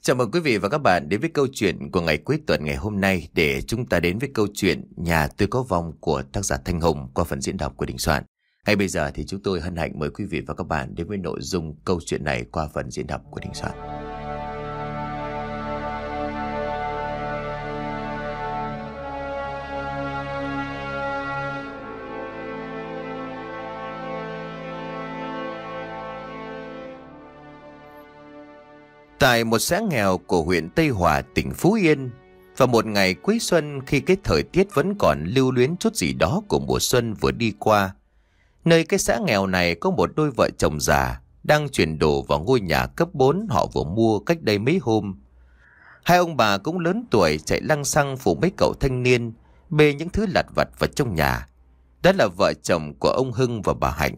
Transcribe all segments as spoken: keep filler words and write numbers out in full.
Chào mừng quý vị và các bạn đến với câu chuyện của ngày cuối tuần ngày hôm nay, để chúng ta đến với câu chuyện Nhà Tôi Có Vong của tác giả Thanh Hùng qua phần diễn đọc của Đình Soạn. Ngay bây giờ thì chúng tôi hân hạnh mời quý vị và các bạn đến với nội dung câu chuyện này qua phần diễn đọc của Đình Soạn. Tại một xã nghèo của huyện Tây Hòa, tỉnh Phú Yên, vào một ngày cuối xuân, khi cái thời tiết vẫn còn lưu luyến chút gì đó của mùa xuân vừa đi qua, nơi cái xã nghèo này có một đôi vợ chồng già đang chuyển đồ vào ngôi nhà cấp bốn họ vừa mua cách đây mấy hôm. Hai ông bà cũng lớn tuổi, chạy lăng xăng phụ mấy cậu thanh niên bê những thứ lặt vặt vào trong nhà. Đó là vợ chồng của ông Hưng và bà Hạnh.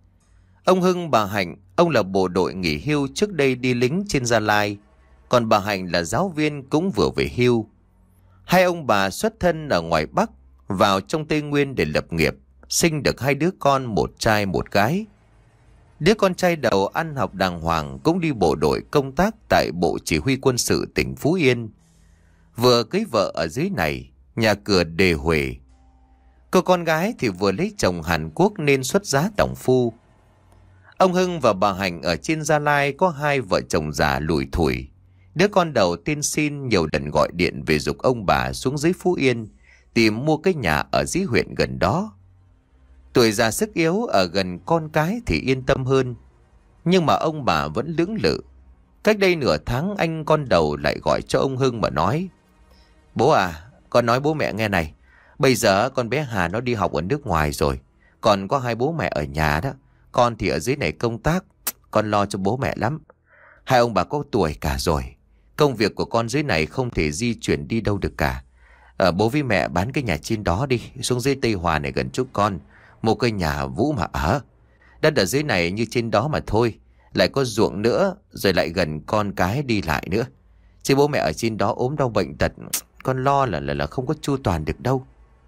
Ông Hưng, bà Hạnh, ông là bộ đội nghỉ hưu trước đây đi lính trên Gia Lai, còn bà Hạnh là giáo viên cũng vừa về hưu. Hai ông bà xuất thân ở ngoài Bắc, vào trong Tây Nguyên để lập nghiệp, sinh được hai đứa con, một trai một gái. Đứa con trai đầu ăn học đàng hoàng, cũng đi bộ đội công tác tại Bộ Chỉ huy Quân sự tỉnh Phú Yên. Vừa cưới vợ ở dưới này, nhà cửa đề huề. Cô con gái thì vừa lấy chồng Hàn Quốc nên xuất giá đỏng phu. Ông Hưng và bà Hạnh ở trên Gia Lai có hai vợ chồng già lủi thủi. Đứa con đầu tên Xin nhiều lần gọi điện về giục ông bà xuống dưới Phú Yên tìm mua cái nhà ở dưới huyện gần đó. Tuổi già sức yếu, ở gần con cái thì yên tâm hơn. Nhưng mà ông bà vẫn lưỡng lự. Cách đây nửa tháng, anh con đầu lại gọi cho ông Hưng mà nói: "Bố à, con nói bố mẹ nghe này. Bây giờ con bé Hà nó đi học ở nước ngoài rồi, còn có hai bố mẹ ở nhà đó. Con thì ở dưới này công tác, con lo cho bố mẹ lắm. Hai ông bà có tuổi cả rồi, công việc của con dưới này không thể di chuyển đi đâu được cả. Ờ, bố với mẹ bán cái nhà trên đó đi, xuống dưới Tây Hòa này gần chút con, một cái nhà Vũ mà ở. Đất ở dưới này như trên đó mà thôi, lại có ruộng nữa, rồi lại gần con cái đi lại nữa. Chứ bố mẹ ở trên đó ốm đau bệnh tật, con lo là là, là không có chu toàn được đâu."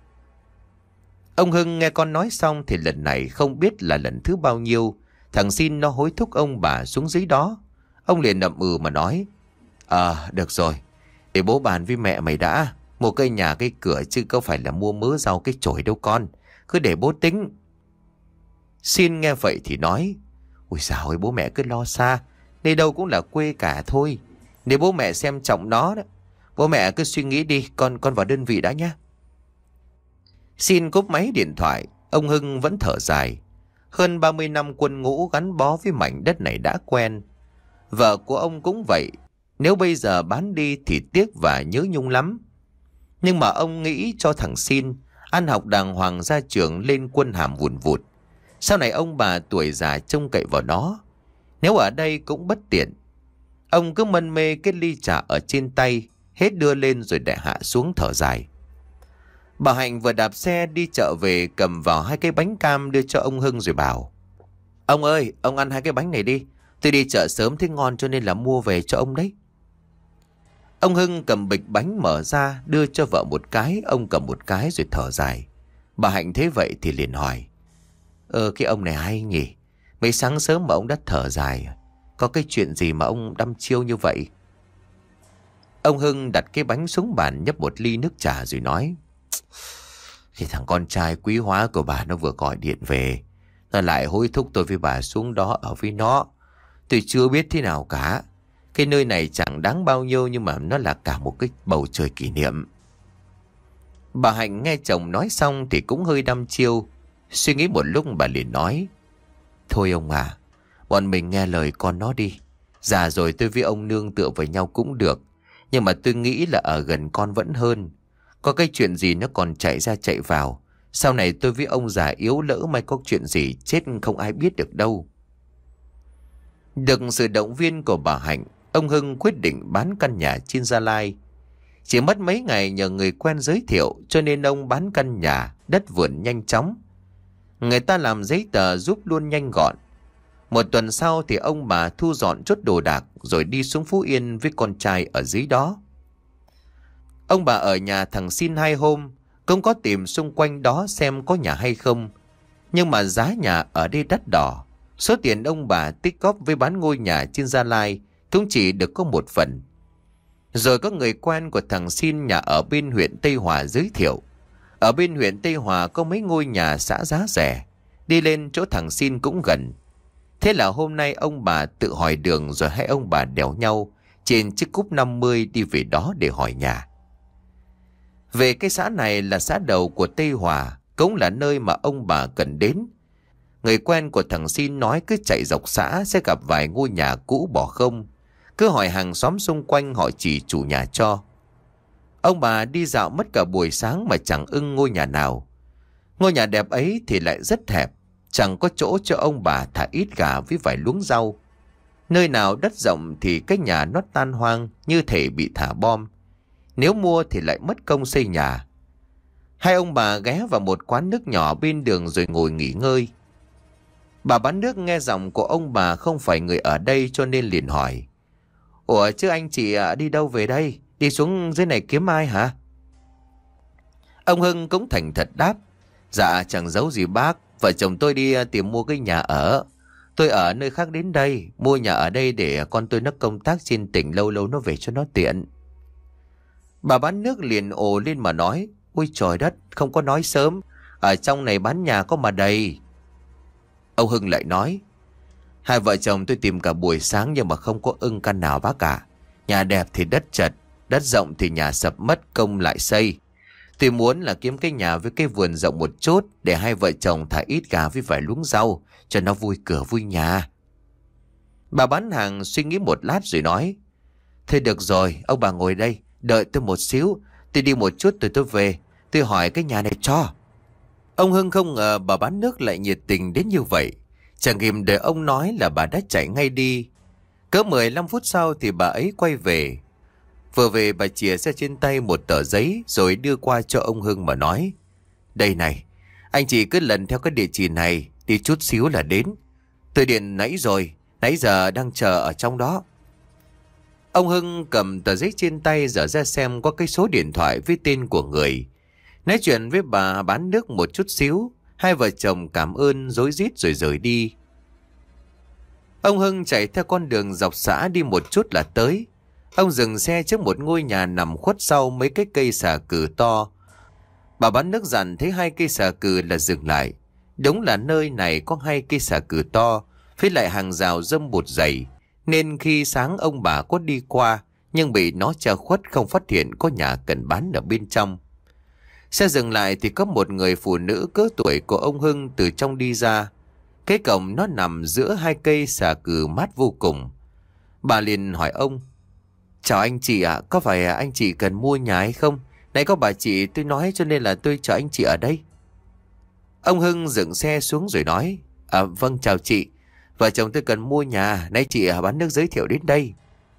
Ông Hưng nghe con nói xong thì lần này không biết là lần thứ bao nhiêu thằng Xin nó hối thúc ông bà xuống dưới đó. Ông liền nậm ừ mà nói: "Ờ, được rồi, để bố bàn với mẹ mày đã. Mua cây nhà cây cửa chứ có phải là mua mớ rau cái chổi đâu con. Cứ để bố tính." Xin nghe vậy thì nói: "Ôi dào ơi, bố mẹ cứ lo xa. Đây đâu cũng là quê cả thôi. Để bố mẹ xem trọng nó đó. Bố mẹ cứ suy nghĩ đi, con con vào đơn vị đã nhá." Xin cúp máy điện thoại, ông Hưng vẫn thở dài. Hơn ba mươi năm quân ngũ gắn bó với mảnh đất này đã quen. Vợ của ông cũng vậy. Nếu bây giờ bán đi thì tiếc và nhớ nhung lắm. Nhưng mà ông nghĩ cho thằng Xin ăn học đàng hoàng, ra trường lên quân hàm vùn vụt. Sau này ông bà tuổi già trông cậy vào nó. Nếu ở đây cũng bất tiện. Ông cứ mân mê cái ly trà ở trên tay, hết đưa lên rồi để hạ xuống thở dài. Bà Hạnh vừa đạp xe đi chợ về, cầm vào hai cái bánh cam đưa cho ông Hưng rồi bảo: "Ông ơi, ông ăn hai cái bánh này đi. Tôi đi chợ sớm thấy ngon cho nên là mua về cho ông đấy." Ông Hưng cầm bịch bánh mở ra đưa cho vợ một cái, ông cầm một cái rồi thở dài. Bà Hạnh thấy vậy thì liền hỏi: "Ờ, cái ông này hay nhỉ? Mấy sáng sớm mà ông đã thở dài. Có cái chuyện gì mà ông đăm chiêu như vậy?" Ông Hưng đặt cái bánh xuống bàn, nhấp một ly nước trà rồi nói: "Thì thằng con trai quý hóa của bà nó vừa gọi điện về. Nó lại hối thúc tôi với bà xuống đó ở với nó. Tôi chưa biết thế nào cả. Cái nơi này chẳng đáng bao nhiêu, nhưng mà nó là cả một cái bầu trời kỷ niệm." Bà Hạnh nghe chồng nói xong thì cũng hơi đăm chiêu. Suy nghĩ một lúc bà liền nói: "Thôi ông à, bọn mình nghe lời con nó đi. Già rồi tôi với ông nương tựa vào nhau cũng được. Nhưng mà tôi nghĩ là ở gần con vẫn hơn. Có cái chuyện gì nó còn chạy ra chạy vào. Sau này tôi với ông già yếu lỡ may có chuyện gì chết không ai biết được đâu." Được sự động viên của bà Hạnh, ông Hưng quyết định bán căn nhà trên Gia Lai. Chỉ mất mấy ngày nhờ người quen giới thiệu cho nên ông bán căn nhà, đất vườn nhanh chóng. Người ta làm giấy tờ giúp luôn nhanh gọn. Một tuần sau thì ông bà thu dọn chốt đồ đạc rồi đi xuống Phú Yên với con trai ở dưới đó. Ông bà ở nhà thằng Xin hai hôm, cũng có tìm xung quanh đó xem có nhà hay không. Nhưng mà giá nhà ở đây đắt đỏ. Số tiền ông bà tích góp với bán ngôi nhà trên Gia Lai cũng chỉ được có một phần. Rồi có người quen của thằng Xin nhà ở bên huyện Tây Hòa giới thiệu. Ở bên huyện Tây Hòa có mấy ngôi nhà xã giá rẻ, đi lên chỗ thằng Xin cũng gần. Thế là hôm nay ông bà tự hỏi đường, rồi hai ông bà đèo nhau trên chiếc Cúp năm mươi đi về đó để hỏi nhà. Về cái xã này là xã đầu của Tây Hòa, cũng là nơi mà ông bà cần đến. Người quen của thằng Xin nói cứ chạy dọc xã sẽ gặp vài ngôi nhà cũ bỏ không. Cứ hỏi hàng xóm xung quanh họ chỉ chủ nhà cho. Ông bà đi dạo mất cả buổi sáng mà chẳng ưng ngôi nhà nào. Ngôi nhà đẹp ấy thì lại rất hẹp, chẳng có chỗ cho ông bà thả ít gà với vài luống rau. Nơi nào đất rộng thì cái nhà nó tan hoang như thể bị thả bom. Nếu mua thì lại mất công xây nhà. Hai ông bà ghé vào một quán nước nhỏ bên đường rồi ngồi nghỉ ngơi. Bà bán nước nghe giọng của ông bà không phải người ở đây cho nên liền hỏi. Ủa chứ anh chị đi đâu về đây? Đi xuống dưới này kiếm ai hả? Ông Hưng cũng thành thật đáp. Dạ chẳng giấu gì bác, vợ chồng tôi đi tìm mua cái nhà ở. Tôi ở nơi khác đến đây, mua nhà ở đây để con tôi nó công tác trên tỉnh, lâu lâu nó về cho nó tiện. Bà bán nước liền ồ lên mà nói. Ôi trời đất, không có nói sớm, ở trong này bán nhà có mà đầy. Ông Hưng lại nói. Hai vợ chồng tôi tìm cả buổi sáng nhưng mà không có ưng căn nào bác cả. Nhà đẹp thì đất chật, đất rộng thì nhà sập mất công lại xây. Tôi muốn là kiếm cái nhà với cái vườn rộng một chút để hai vợ chồng thả ít gà với vài luống rau cho nó vui cửa vui nhà. Bà bán hàng suy nghĩ một lát rồi nói. Thôi được rồi, ông bà ngồi đây, đợi tôi một xíu. Tôi đi một chút rồi tôi về, tôi hỏi cái nhà này cho. Ông Hưng không ngờ bà bán nước lại nhiệt tình đến như vậy. Chẳng kịp đợi ông nói là bà đã chạy ngay đi. Cỡ mười lăm phút sau thì bà ấy quay về. Vừa về bà chìa ra trên tay một tờ giấy rồi đưa qua cho ông Hưng mà nói. Đây này, anh chị cứ lần theo cái địa chỉ này, đi chút xíu là đến. Tôi điện nãy rồi, nãy giờ đang chờ ở trong đó. Ông Hưng cầm tờ giấy trên tay dở ra xem có cái số điện thoại với tên của người. Nói chuyện với bà bán nước một chút xíu, hai vợ chồng cảm ơn rối rít rồi rời đi. Ông Hưng chạy theo con đường dọc xã đi một chút là tới. Ông dừng xe trước một ngôi nhà nằm khuất sau mấy cái cây xà cừ to. Bà bán nước dặn thấy hai cây xà cừ là dừng lại. Đúng là nơi này có hai cây xà cừ to, với lại hàng rào râm bụt dày. Nên khi sáng ông bà có đi qua, nhưng bị nó che khuất không phát hiện có nhà cần bán ở bên trong. Xe dừng lại thì có một người phụ nữ cỡ tuổi của ông Hưng từ trong đi ra. Cái cổng nó nằm giữa hai cây xà cừ mát vô cùng. Bà liền hỏi ông. Chào anh chị ạ, có phải anh chị cần mua nhà hay không? Nãy có bà chị tôi nói cho nên là tôi chờ anh chị ở đây. Ông Hưng dựng xe xuống rồi nói. À vâng chào chị, vợ chồng tôi cần mua nhà, nãy chị bán nước giới thiệu đến đây.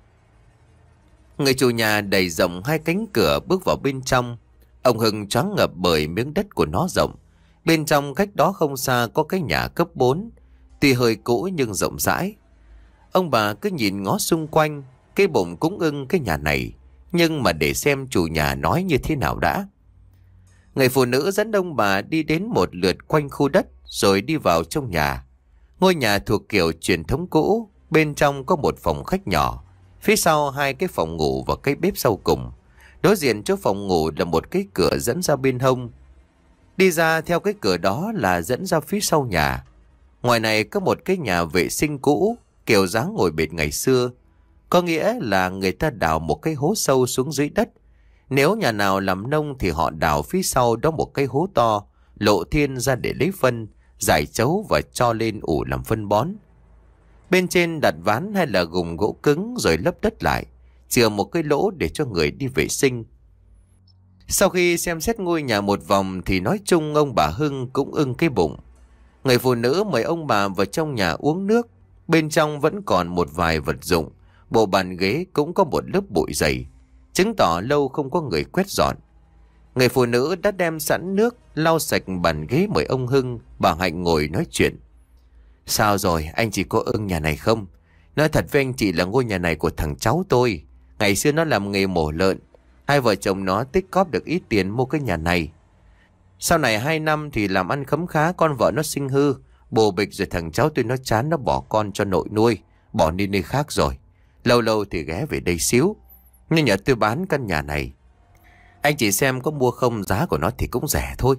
Người chủ nhà đẩy rộng hai cánh cửa bước vào bên trong. Ông Hưng choáng ngợp bởi miếng đất của nó rộng. Bên trong cách đó không xa có cái nhà cấp bốn, tuy hơi cũ nhưng rộng rãi. Ông bà cứ nhìn ngó xung quanh, cái bụng cũng ưng cái nhà này, nhưng mà để xem chủ nhà nói như thế nào đã. Người phụ nữ dẫn ông bà đi đến một lượt quanh khu đất rồi đi vào trong nhà. Ngôi nhà thuộc kiểu truyền thống cũ, bên trong có một phòng khách nhỏ, phía sau hai cái phòng ngủ và cái bếp sau cùng. Đối diện chỗ phòng ngủ là một cái cửa dẫn ra bên hông. Đi ra theo cái cửa đó là dẫn ra phía sau nhà. Ngoài này có một cái nhà vệ sinh cũ, kiểu dáng ngồi bệt ngày xưa. Có nghĩa là người ta đào một cái hố sâu xuống dưới đất. Nếu nhà nào làm nông thì họ đào phía sau đó một cái hố to, lộ thiên ra để lấy phân, giải chấu và cho lên ủ làm phân bón. Bên trên đặt ván hay là gùng gỗ cứng rồi lấp đất lại, chừa một cái lỗ để cho người đi vệ sinh. Sau khi xem xét ngôi nhà một vòng thì nói chung ông bà Hưng cũng ưng cái bụng. Người phụ nữ mời ông bà vào trong nhà uống nước. Bên trong vẫn còn một vài vật dụng, bộ bàn ghế cũng có một lớp bụi dày, chứng tỏ lâu không có người quét dọn. Người phụ nữ đã đem sẵn nước lau sạch bàn ghế mời ông Hưng, bà Hạnh ngồi nói chuyện. Sao rồi, anh chị có ưng nhà này không? Nói thật với anh chị là ngôi nhà này của thằng cháu tôi. Ngày xưa nó làm nghề mổ lợn. Hai vợ chồng nó tích cóp được ít tiền mua cái nhà này. Sau này hai năm thì làm ăn khấm khá, con vợ nó sinh hư, bồ bịch rồi thằng cháu tôi nó chán, nó bỏ con cho nội nuôi, bỏ đi nơi khác rồi. Lâu lâu thì ghé về đây xíu. Nhưng nhờ tôi bán căn nhà này. Anh chỉ xem có mua không, giá của nó thì cũng rẻ thôi.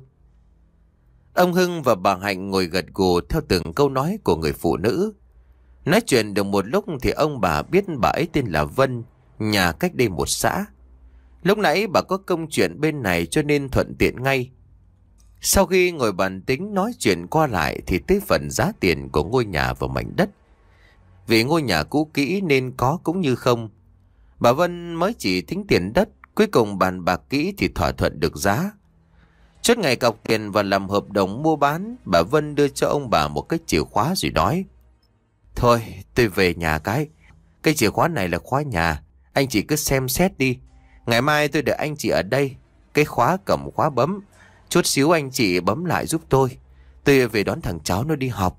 Ông Hưng và bà Hạnh ngồi gật gù theo từng câu nói của người phụ nữ. Nói chuyện được một lúc thì ông bà biết bà ấy tên là Vân, nhà cách đây một xã. Lúc nãy bà có công chuyện bên này cho nên thuận tiện ngay. Sau khi ngồi bàn tính nói chuyện qua lại thì tới phần giá tiền của ngôi nhà và mảnh đất. Vì ngôi nhà cũ kỹ nên có cũng như không. Bà Vân mới chỉ tính tiền đất, cuối cùng bàn bạc kỹ thì thỏa thuận được giá. Chốt ngày cọc tiền và làm hợp đồng mua bán, bà Vân đưa cho ông bà một cái chìa khóa rồi nói: Thôi tôi về nhà cái. Cái chìa khóa này là khóa nhà, anh chị cứ xem xét đi. Ngày mai tôi đợi anh chị ở đây. Cái khóa cầm khóa bấm, chút xíu anh chị bấm lại giúp tôi. Tôi về đón thằng cháu nó đi học.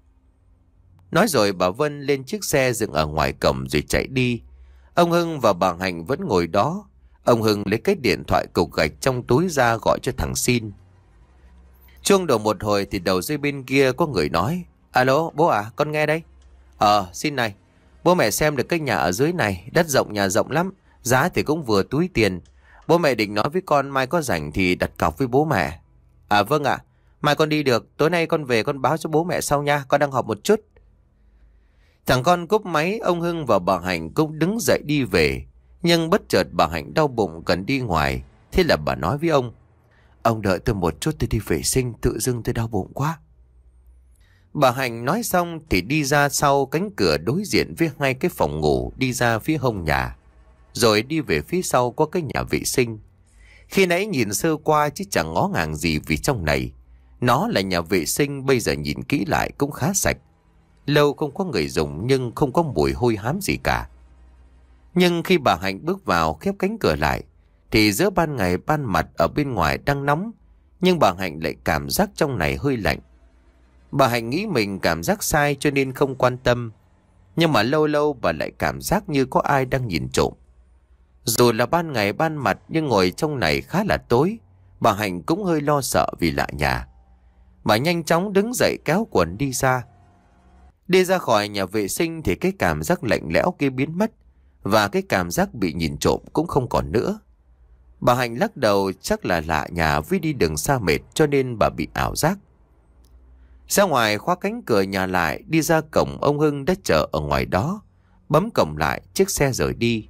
Nói rồi bà Vân lên chiếc xe dừng ở ngoài cổng rồi chạy đi. Ông Hưng và bà Hạnh vẫn ngồi đó. Ông Hưng lấy cái điện thoại cục gạch trong túi ra gọi cho thằng Xin. Chuông đầu một hồi thì đầu dây bên kia có người nói: Alo bố à, con nghe đây. Ờ Xin này, bố mẹ xem được cái nhà ở dưới này, đất rộng nhà rộng lắm, giá thì cũng vừa túi tiền. Bố mẹ định nói với con mai có rảnh thì đặt cọc với bố mẹ. À vâng ạ, mai con đi được, tối nay con về con báo cho bố mẹ sau nha, con đang họp một chút. Thằng con cúp máy, ông Hưng và bà Hạnh cũng đứng dậy đi về. Nhưng bất chợt bà Hạnh đau bụng cần đi ngoài. Thế là bà nói với ông: Ông đợi tôi một chút, tôi đi vệ sinh, tự dưng tôi đau bụng quá. Bà Hạnh nói xong thì đi ra sau cánh cửa đối diện với hai cái phòng ngủ, đi ra phía hông nhà, rồi đi về phía sau có cái nhà vệ sinh. Khi nãy nhìn sơ qua chứ chẳng ngó ngàng gì vì trong này nó là nhà vệ sinh, bây giờ nhìn kỹ lại cũng khá sạch. Lâu không có người dùng nhưng không có mùi hôi hám gì cả. Nhưng khi bà Hạnh bước vào khép cánh cửa lại thì giữa ban ngày ban mặt ở bên ngoài đang nóng, nhưng bà Hạnh lại cảm giác trong này hơi lạnh. Bà Hạnh nghĩ mình cảm giác sai cho nên không quan tâm, nhưng mà lâu lâu bà lại cảm giác như có ai đang nhìn trộm. Dù là ban ngày ban mặt nhưng ngồi trong này khá là tối, bà Hạnh cũng hơi lo sợ vì lạ nhà. Bà nhanh chóng đứng dậy kéo quần đi ra. Đi ra khỏi nhà vệ sinh thì cái cảm giác lạnh lẽo kia biến mất, và cái cảm giác bị nhìn trộm cũng không còn nữa. Bà Hạnh lắc đầu, chắc là lạ nhà vì đi đường xa mệt cho nên bà bị ảo giác. Ra ngoài khóa cánh cửa nhà lại, đi ra cổng, ông Hưng đã chờ ở ngoài đó, bấm cổng lại, chiếc xe rời đi.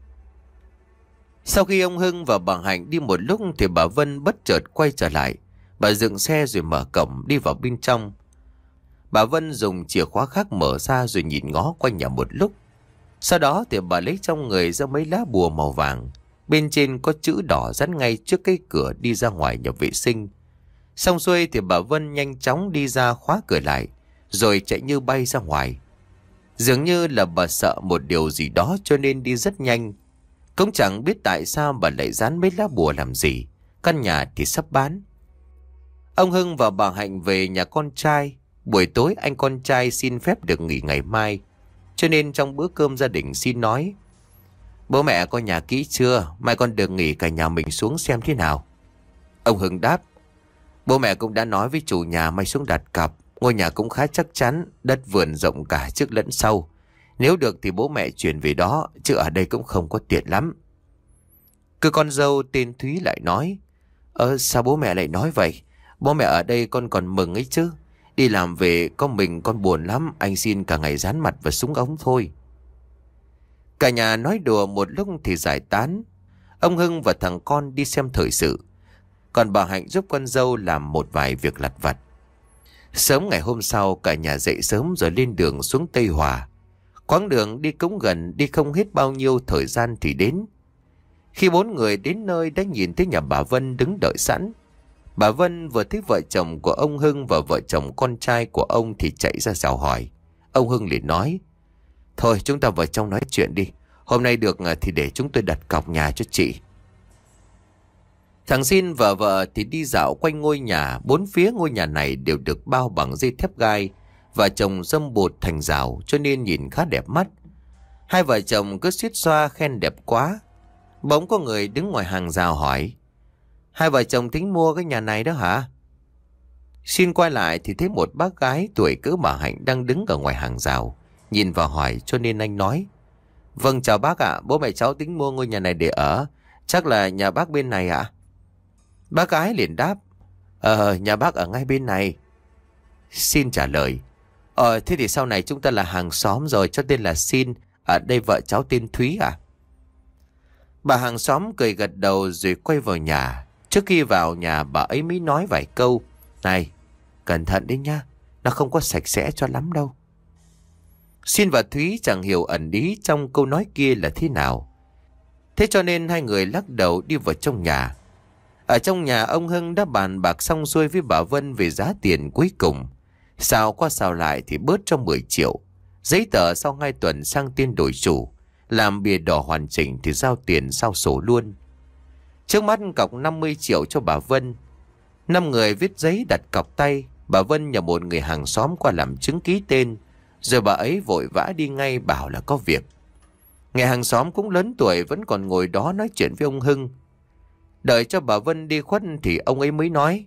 Sau khi ông Hưng và bà Hạnh đi một lúc thì bà Vân bất chợt quay trở lại. Bà dựng xe rồi mở cổng đi vào bên trong. Bà Vân dùng chìa khóa khác mở ra rồi nhìn ngó quanh nhà một lúc. Sau đó thì bà lấy trong người ra mấy lá bùa màu vàng. Bên trên có chữ đỏ dán ngay trước cái cửa đi ra ngoài nhà vệ sinh. Xong xuôi thì bà Vân nhanh chóng đi ra khóa cửa lại, rồi chạy như bay ra ngoài. Dường như là bà sợ một điều gì đó cho nên đi rất nhanh. Cũng chẳng biết tại sao bà lại dán mấy lá bùa làm gì. Căn nhà thì sắp bán. Ông Hưng và bà Hạnh về nhà con trai. Buổi tối anh con trai xin phép được nghỉ ngày mai, cho nên trong bữa cơm gia đình Xin nói: Bố mẹ coi nhà kỹ chưa, mai con được nghỉ cả nhà mình xuống xem thế nào. Ông Hưng đáp: Bố mẹ cũng đã nói với chủ nhà mai xuống đặt cọc. Ngôi nhà cũng khá chắc chắn, đất vườn rộng cả trước lẫn sau. Nếu được thì bố mẹ chuyển về đó, chứ ở đây cũng không có tiện lắm. Cứ con dâu tên Thúy lại nói: Ờ sao bố mẹ lại nói vậy? Bố mẹ ở đây con còn mừng ấy chứ. Đi làm về có mình con buồn lắm, anh Xin cả ngày dán mặt và súng ống thôi. Cả nhà nói đùa một lúc thì giải tán. Ông Hưng và thằng con đi xem thời sự, còn bà Hạnh giúp con dâu làm một vài việc lặt vặt. Sớm ngày hôm sau cả nhà dậy sớm rồi lên đường xuống Tây Hòa. Quãng đường đi cũng gần, đi không hết bao nhiêu thời gian thì đến. Khi bốn người đến nơi đã nhìn thấy nhà bà Vân đứng đợi sẵn. Bà Vân vừa thấy vợ chồng của ông Hưng và vợ chồng con trai của ông thì chạy ra chào hỏi. Ông Hưng liền nói: Thôi chúng ta vào trong nói chuyện đi. Hôm nay được thì để chúng tôi đặt cọc nhà cho chị. Thằng Xin và vợ thì đi dạo quanh ngôi nhà. Bốn phía ngôi nhà này đều được bao bằng dây thép gai và trồng râm bột thành rào, cho nên nhìn khá đẹp mắt. Hai vợ chồng cứ suýt xoa khen đẹp quá. Bỗng có người đứng ngoài hàng rào hỏi: Hai vợ chồng tính mua cái nhà này đó hả? Xin quay lại thì thấy một bác gái tuổi cỡ bà Hạnh đang đứng ở ngoài hàng rào, nhìn vào hỏi, cho nên anh nói: Vâng, chào bác ạ. Bố mẹ cháu tính mua ngôi nhà này để ở. Chắc là nhà bác bên này ạ? Bác gái liền đáp: Ờ, nhà bác ở ngay bên này. Xin trả lời: Ờ, thế thì sau này chúng ta là hàng xóm rồi, cho tên là Xin. Ở đây vợ cháu tên Thúy à? Bà hàng xóm cười gật đầu rồi quay vào nhà. Trước khi vào nhà bà ấy mới nói vài câu: Này, cẩn thận đấy nha, nó không có sạch sẽ cho lắm đâu. Xin và Thúy chẳng hiểu ẩn ý trong câu nói kia là thế nào. Thế cho nên hai người lắc đầu đi vào trong nhà. Ở trong nhà ông Hưng đã bàn bạc xong xuôi với bà Vân về giá tiền cuối cùng. Sao qua sao lại thì bớt cho mười triệu. Giấy tờ sau hai tuần sang tên đổi chủ. Làm bìa đỏ hoàn chỉnh thì giao tiền sao sổ luôn. Trước mắt cọc năm mươi triệu cho bà Vân. Năm người viết giấy đặt cọc tay. Bà Vân nhờ một người hàng xóm qua làm chứng ký tên. Rồi bà ấy vội vã đi ngay bảo là có việc. Người hàng xóm cũng lớn tuổi vẫn còn ngồi đó nói chuyện với ông Hưng. Đợi cho bà Vân đi khuất thì ông ấy mới nói: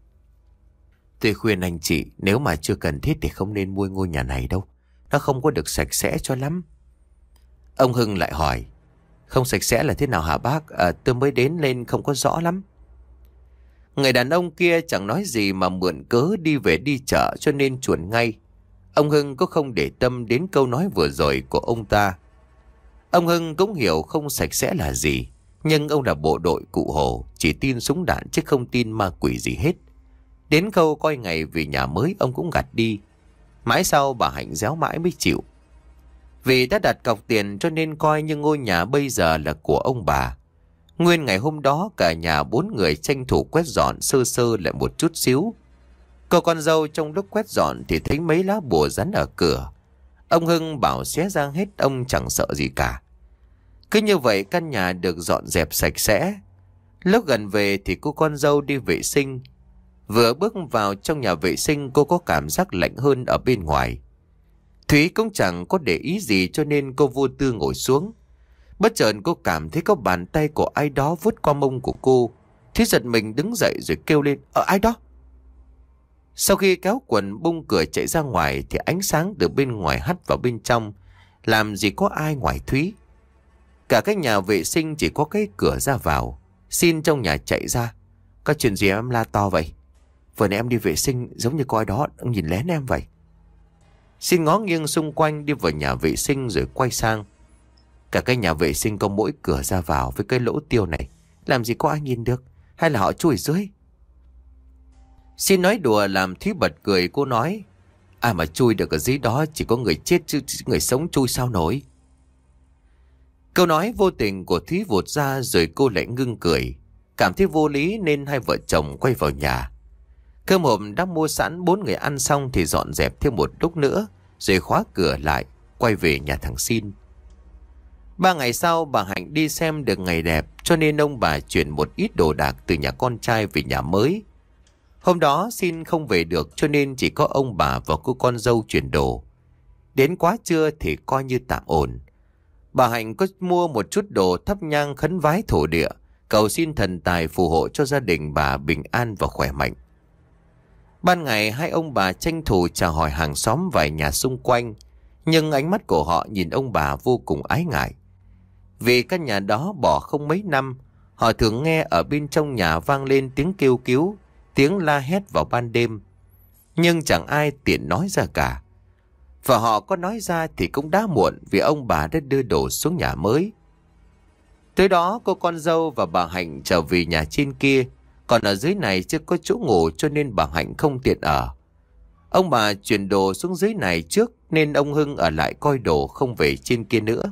Tôi khuyên anh chị, nếu mà chưa cần thiết thì không nên mua ngôi nhà này đâu. Nó không có được sạch sẽ cho lắm. Ông Hưng lại hỏi: Không sạch sẽ là thế nào hả bác? À, tôi mới đến nên không có rõ lắm. Người đàn ông kia chẳng nói gì mà mượn cớ đi về đi chợ cho nên chuồn ngay. Ông Hưng có không để tâm đến câu nói vừa rồi của ông ta. Ông Hưng cũng hiểu không sạch sẽ là gì. Nhưng ông là bộ đội cụ Hồ, chỉ tin súng đạn chứ không tin ma quỷ gì hết. Đến câu coi ngày về nhà mới ông cũng gạt đi. Mãi sau bà Hạnh réo mãi mới chịu. Vì đã đặt cọc tiền cho nên coi như ngôi nhà bây giờ là của ông bà. Nguyên ngày hôm đó cả nhà bốn người tranh thủ quét dọn sơ sơ lại một chút xíu. Cô con dâu trong lúc quét dọn thì thấy mấy lá bùa rắn ở cửa. Ông Hưng bảo xé ra hết, ông chẳng sợ gì cả. Cứ như vậy căn nhà được dọn dẹp sạch sẽ. Lúc gần về thì cô con dâu đi vệ sinh. Vừa bước vào trong nhà vệ sinh cô có cảm giác lạnh hơn ở bên ngoài. Thúy cũng chẳng có để ý gì cho nên cô vô tư ngồi xuống. Bất chợt cô cảm thấy có bàn tay của ai đó vuốt qua mông của cô. Thúy giật mình đứng dậy rồi kêu lên: Ở ai đó? Sau khi kéo quần bung cửa chạy ra ngoài thì ánh sáng từ bên ngoài hắt vào bên trong. Làm gì có ai ngoài Thúy. Cả cái nhà vệ sinh chỉ có cái cửa ra vào. Xin trong nhà chạy ra: Có chuyện gì em la to vậy? Vừa nãy em đi vệ sinh giống như có ai đó nhìn lén em vậy. Xin ngó nghiêng xung quanh đi vào nhà vệ sinh rồi quay sang. Cả cái nhà vệ sinh có mỗi cửa ra vào với cái lỗ tiêu này. Làm gì có ai nhìn được? Hay là họ chui dưới? Xin nói đùa làm Thúy bật cười. Cô nói: Ai mà chui được ở dưới đó, chỉ có người chết chứ người sống chui sao nổi. Câu nói vô tình của Thúy vụt ra rồi cô lại ngưng cười. Cảm thấy vô lý nên hai vợ chồng quay vào nhà. Cơm hộp đã mua sẵn, bốn người ăn xong thì dọn dẹp thêm một lúc nữa rồi khóa cửa lại, quay về nhà thằng Xin. Ba ngày sau bà Hạnh đi xem được ngày đẹp cho nên ông bà chuyển một ít đồ đạc từ nhà con trai về nhà mới. Hôm đó Xin không về được cho nên chỉ có ông bà và cô con dâu chuyển đồ. Đến quá trưa thì coi như tạm ổn. Bà Hạnh có mua một chút đồ thắp nhang khấn vái thổ địa, cầu xin thần tài phù hộ cho gia đình bà bình an và khỏe mạnh. Ban ngày hai ông bà tranh thủ chào hỏi hàng xóm vài nhà xung quanh, nhưng ánh mắt của họ nhìn ông bà vô cùng ái ngại. Vì căn nhà đó bỏ không mấy năm, họ thường nghe ở bên trong nhà vang lên tiếng kêu cứu, tiếng la hét vào ban đêm. Nhưng chẳng ai tiện nói ra cả. Và họ có nói ra thì cũng đã muộn vì ông bà đã đưa đồ xuống nhà mới. Tới đó cô con dâu và bà Hạnh trở về nhà trên kia, còn ở dưới này chưa có chỗ ngủ cho nên bà Hạnh không tiện ở. Ông bà chuyển đồ xuống dưới này trước nên ông Hưng ở lại coi đồ không về trên kia nữa.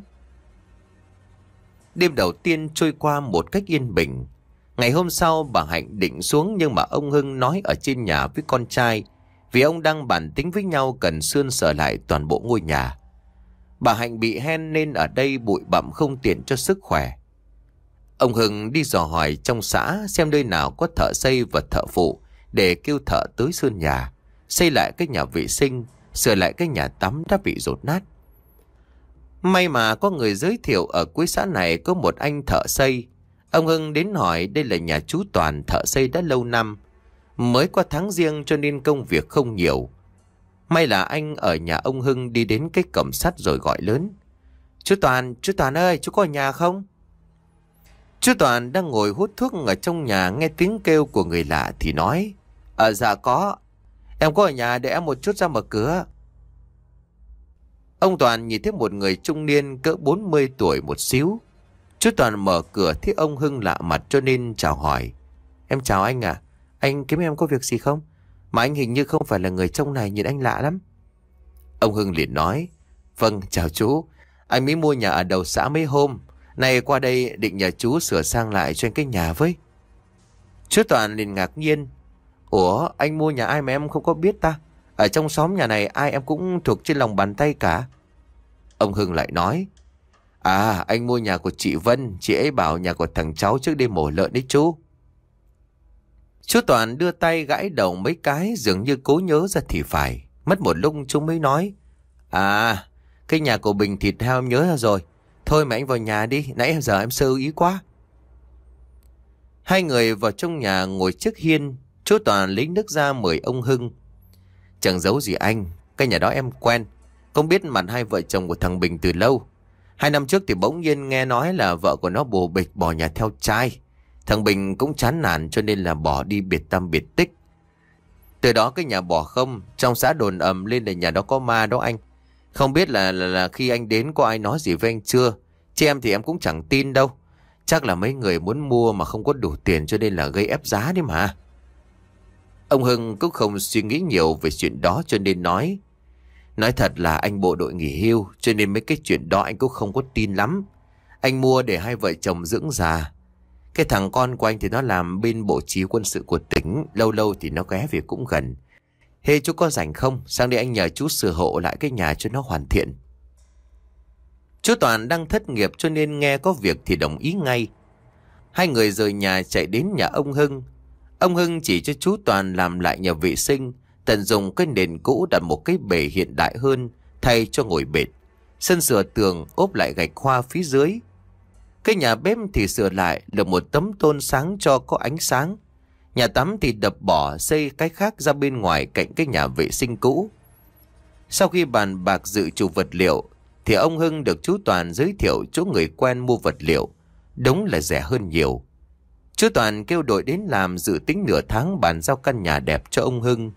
Đêm đầu tiên trôi qua một cách yên bình. Ngày hôm sau bà Hạnh định xuống nhưng mà ông Hưng nói ở trên nhà với con trai vì ông đang bàn tính với nhau cần sươn sờ lại toàn bộ ngôi nhà. Bà Hạnh bị hen nên ở đây bụi bặm không tiện cho sức khỏe. Ông Hưng đi dò hỏi trong xã xem nơi nào có thợ xây và thợ phụ để kêu thợ tới sơn nhà, xây lại cái nhà vệ sinh, sửa lại cái nhà tắm đã bị dột nát. May mà có người giới thiệu ở cuối xã này có một anh thợ xây. Ông Hưng đến hỏi đây là nhà chú Toàn, thợ xây đã lâu năm. Mới qua tháng riêng cho nên công việc không nhiều. May là anh ở nhà ông Hưng đi đến cái cổng sắt rồi gọi lớn: Chú Toàn, chú Toàn ơi, chú có ở nhà không? Chú Toàn đang ngồi hút thuốc ở trong nhà, nghe tiếng kêu của người lạ thì nói. Ờ dạ có. Em có ở nhà, để em một chút ra mở cửa. Ông Toàn nhìn thấy một người trung niên cỡ bốn mươi tuổi một xíu. Chú Toàn mở cửa thấy ông Hưng lạ mặt cho nên chào hỏi. Em chào anh à, anh kiếm em có việc gì không? Mà anh hình như không phải là người trong này, nhìn anh lạ lắm. Ông Hưng liền nói. Vâng chào chú, anh mới mua nhà ở đầu xã mấy hôm nay qua đây định nhờ chú sửa sang lại cho anh cái nhà với. Chú Toàn liền ngạc nhiên. Ủa anh mua nhà ai mà em không có biết ta? Ở trong xóm nhà này ai em cũng thuộc trên lòng bàn tay cả. Ông Hưng lại nói. À anh mua nhà của chị Vân, chị ấy bảo nhà của thằng cháu trước đêm mổ lợn đấy chú. Chú Toàn đưa tay gãi đầu mấy cái, dường như cố nhớ ra thì phải. Mất một lúc chú mới nói. À cái nhà của Bình thịt heo em nhớ ra rồi. Thôi mà anh vào nhà đi, nãy giờ em sơ ý quá. Hai người vào trong nhà ngồi trước hiên. Chú Toàn lấy nước ra mời ông Hưng. Chẳng giấu gì anh, cái nhà đó em quen, không biết mặt hai vợ chồng của thằng Bình từ lâu. Hai năm trước thì bỗng nhiên nghe nói là vợ của nó bồ bịch bỏ nhà theo trai. Thằng Bình cũng chán nản cho nên là bỏ đi biệt tâm biệt tích. Từ đó cái nhà bỏ không, trong xã đồn ầm lên là nhà đó có ma đó anh. Không biết là, là, là khi anh đến có ai nói gì với anh chưa? Chứ em thì em cũng chẳng tin đâu. Chắc là mấy người muốn mua mà không có đủ tiền cho nên là gây ép giá đấy mà. Ông Hưng cũng không suy nghĩ nhiều về chuyện đó cho nên nói. Nói thật là anh bộ đội nghỉ hưu cho nên mấy cái chuyện đó anh cũng không có tin lắm. Anh mua để hai vợ chồng dưỡng già. Cái thằng con của anh thì nó làm bên bộ chỉ quân sự của tỉnh, lâu lâu thì nó ghé về cũng gần. Hey chú có rảnh không? Sang đây anh nhờ chú sửa hộ lại cái nhà cho nó hoàn thiện. Chú Toàn đang thất nghiệp cho nên nghe có việc thì đồng ý ngay. Hai người rời nhà chạy đến nhà ông Hưng. Ông Hưng chỉ cho chú Toàn làm lại nhà vệ sinh, tận dụng cái nền cũ đặt một cái bể hiện đại hơn thay cho ngồi bệt. Sân sửa tường ốp lại gạch hoa phía dưới. Cái nhà bếp thì sửa lại là một tấm tôn sáng cho có ánh sáng. Nhà tắm thì đập bỏ xây cái khác ra bên ngoài cạnh cái nhà vệ sinh cũ. Sau khi bàn bạc dự trù vật liệu thì ông Hưng được chú Toàn giới thiệu chỗ người quen mua vật liệu. Đúng là rẻ hơn nhiều. Chú Toàn kêu đội đến làm, dự tính nửa tháng bàn giao căn nhà đẹp cho ông Hưng.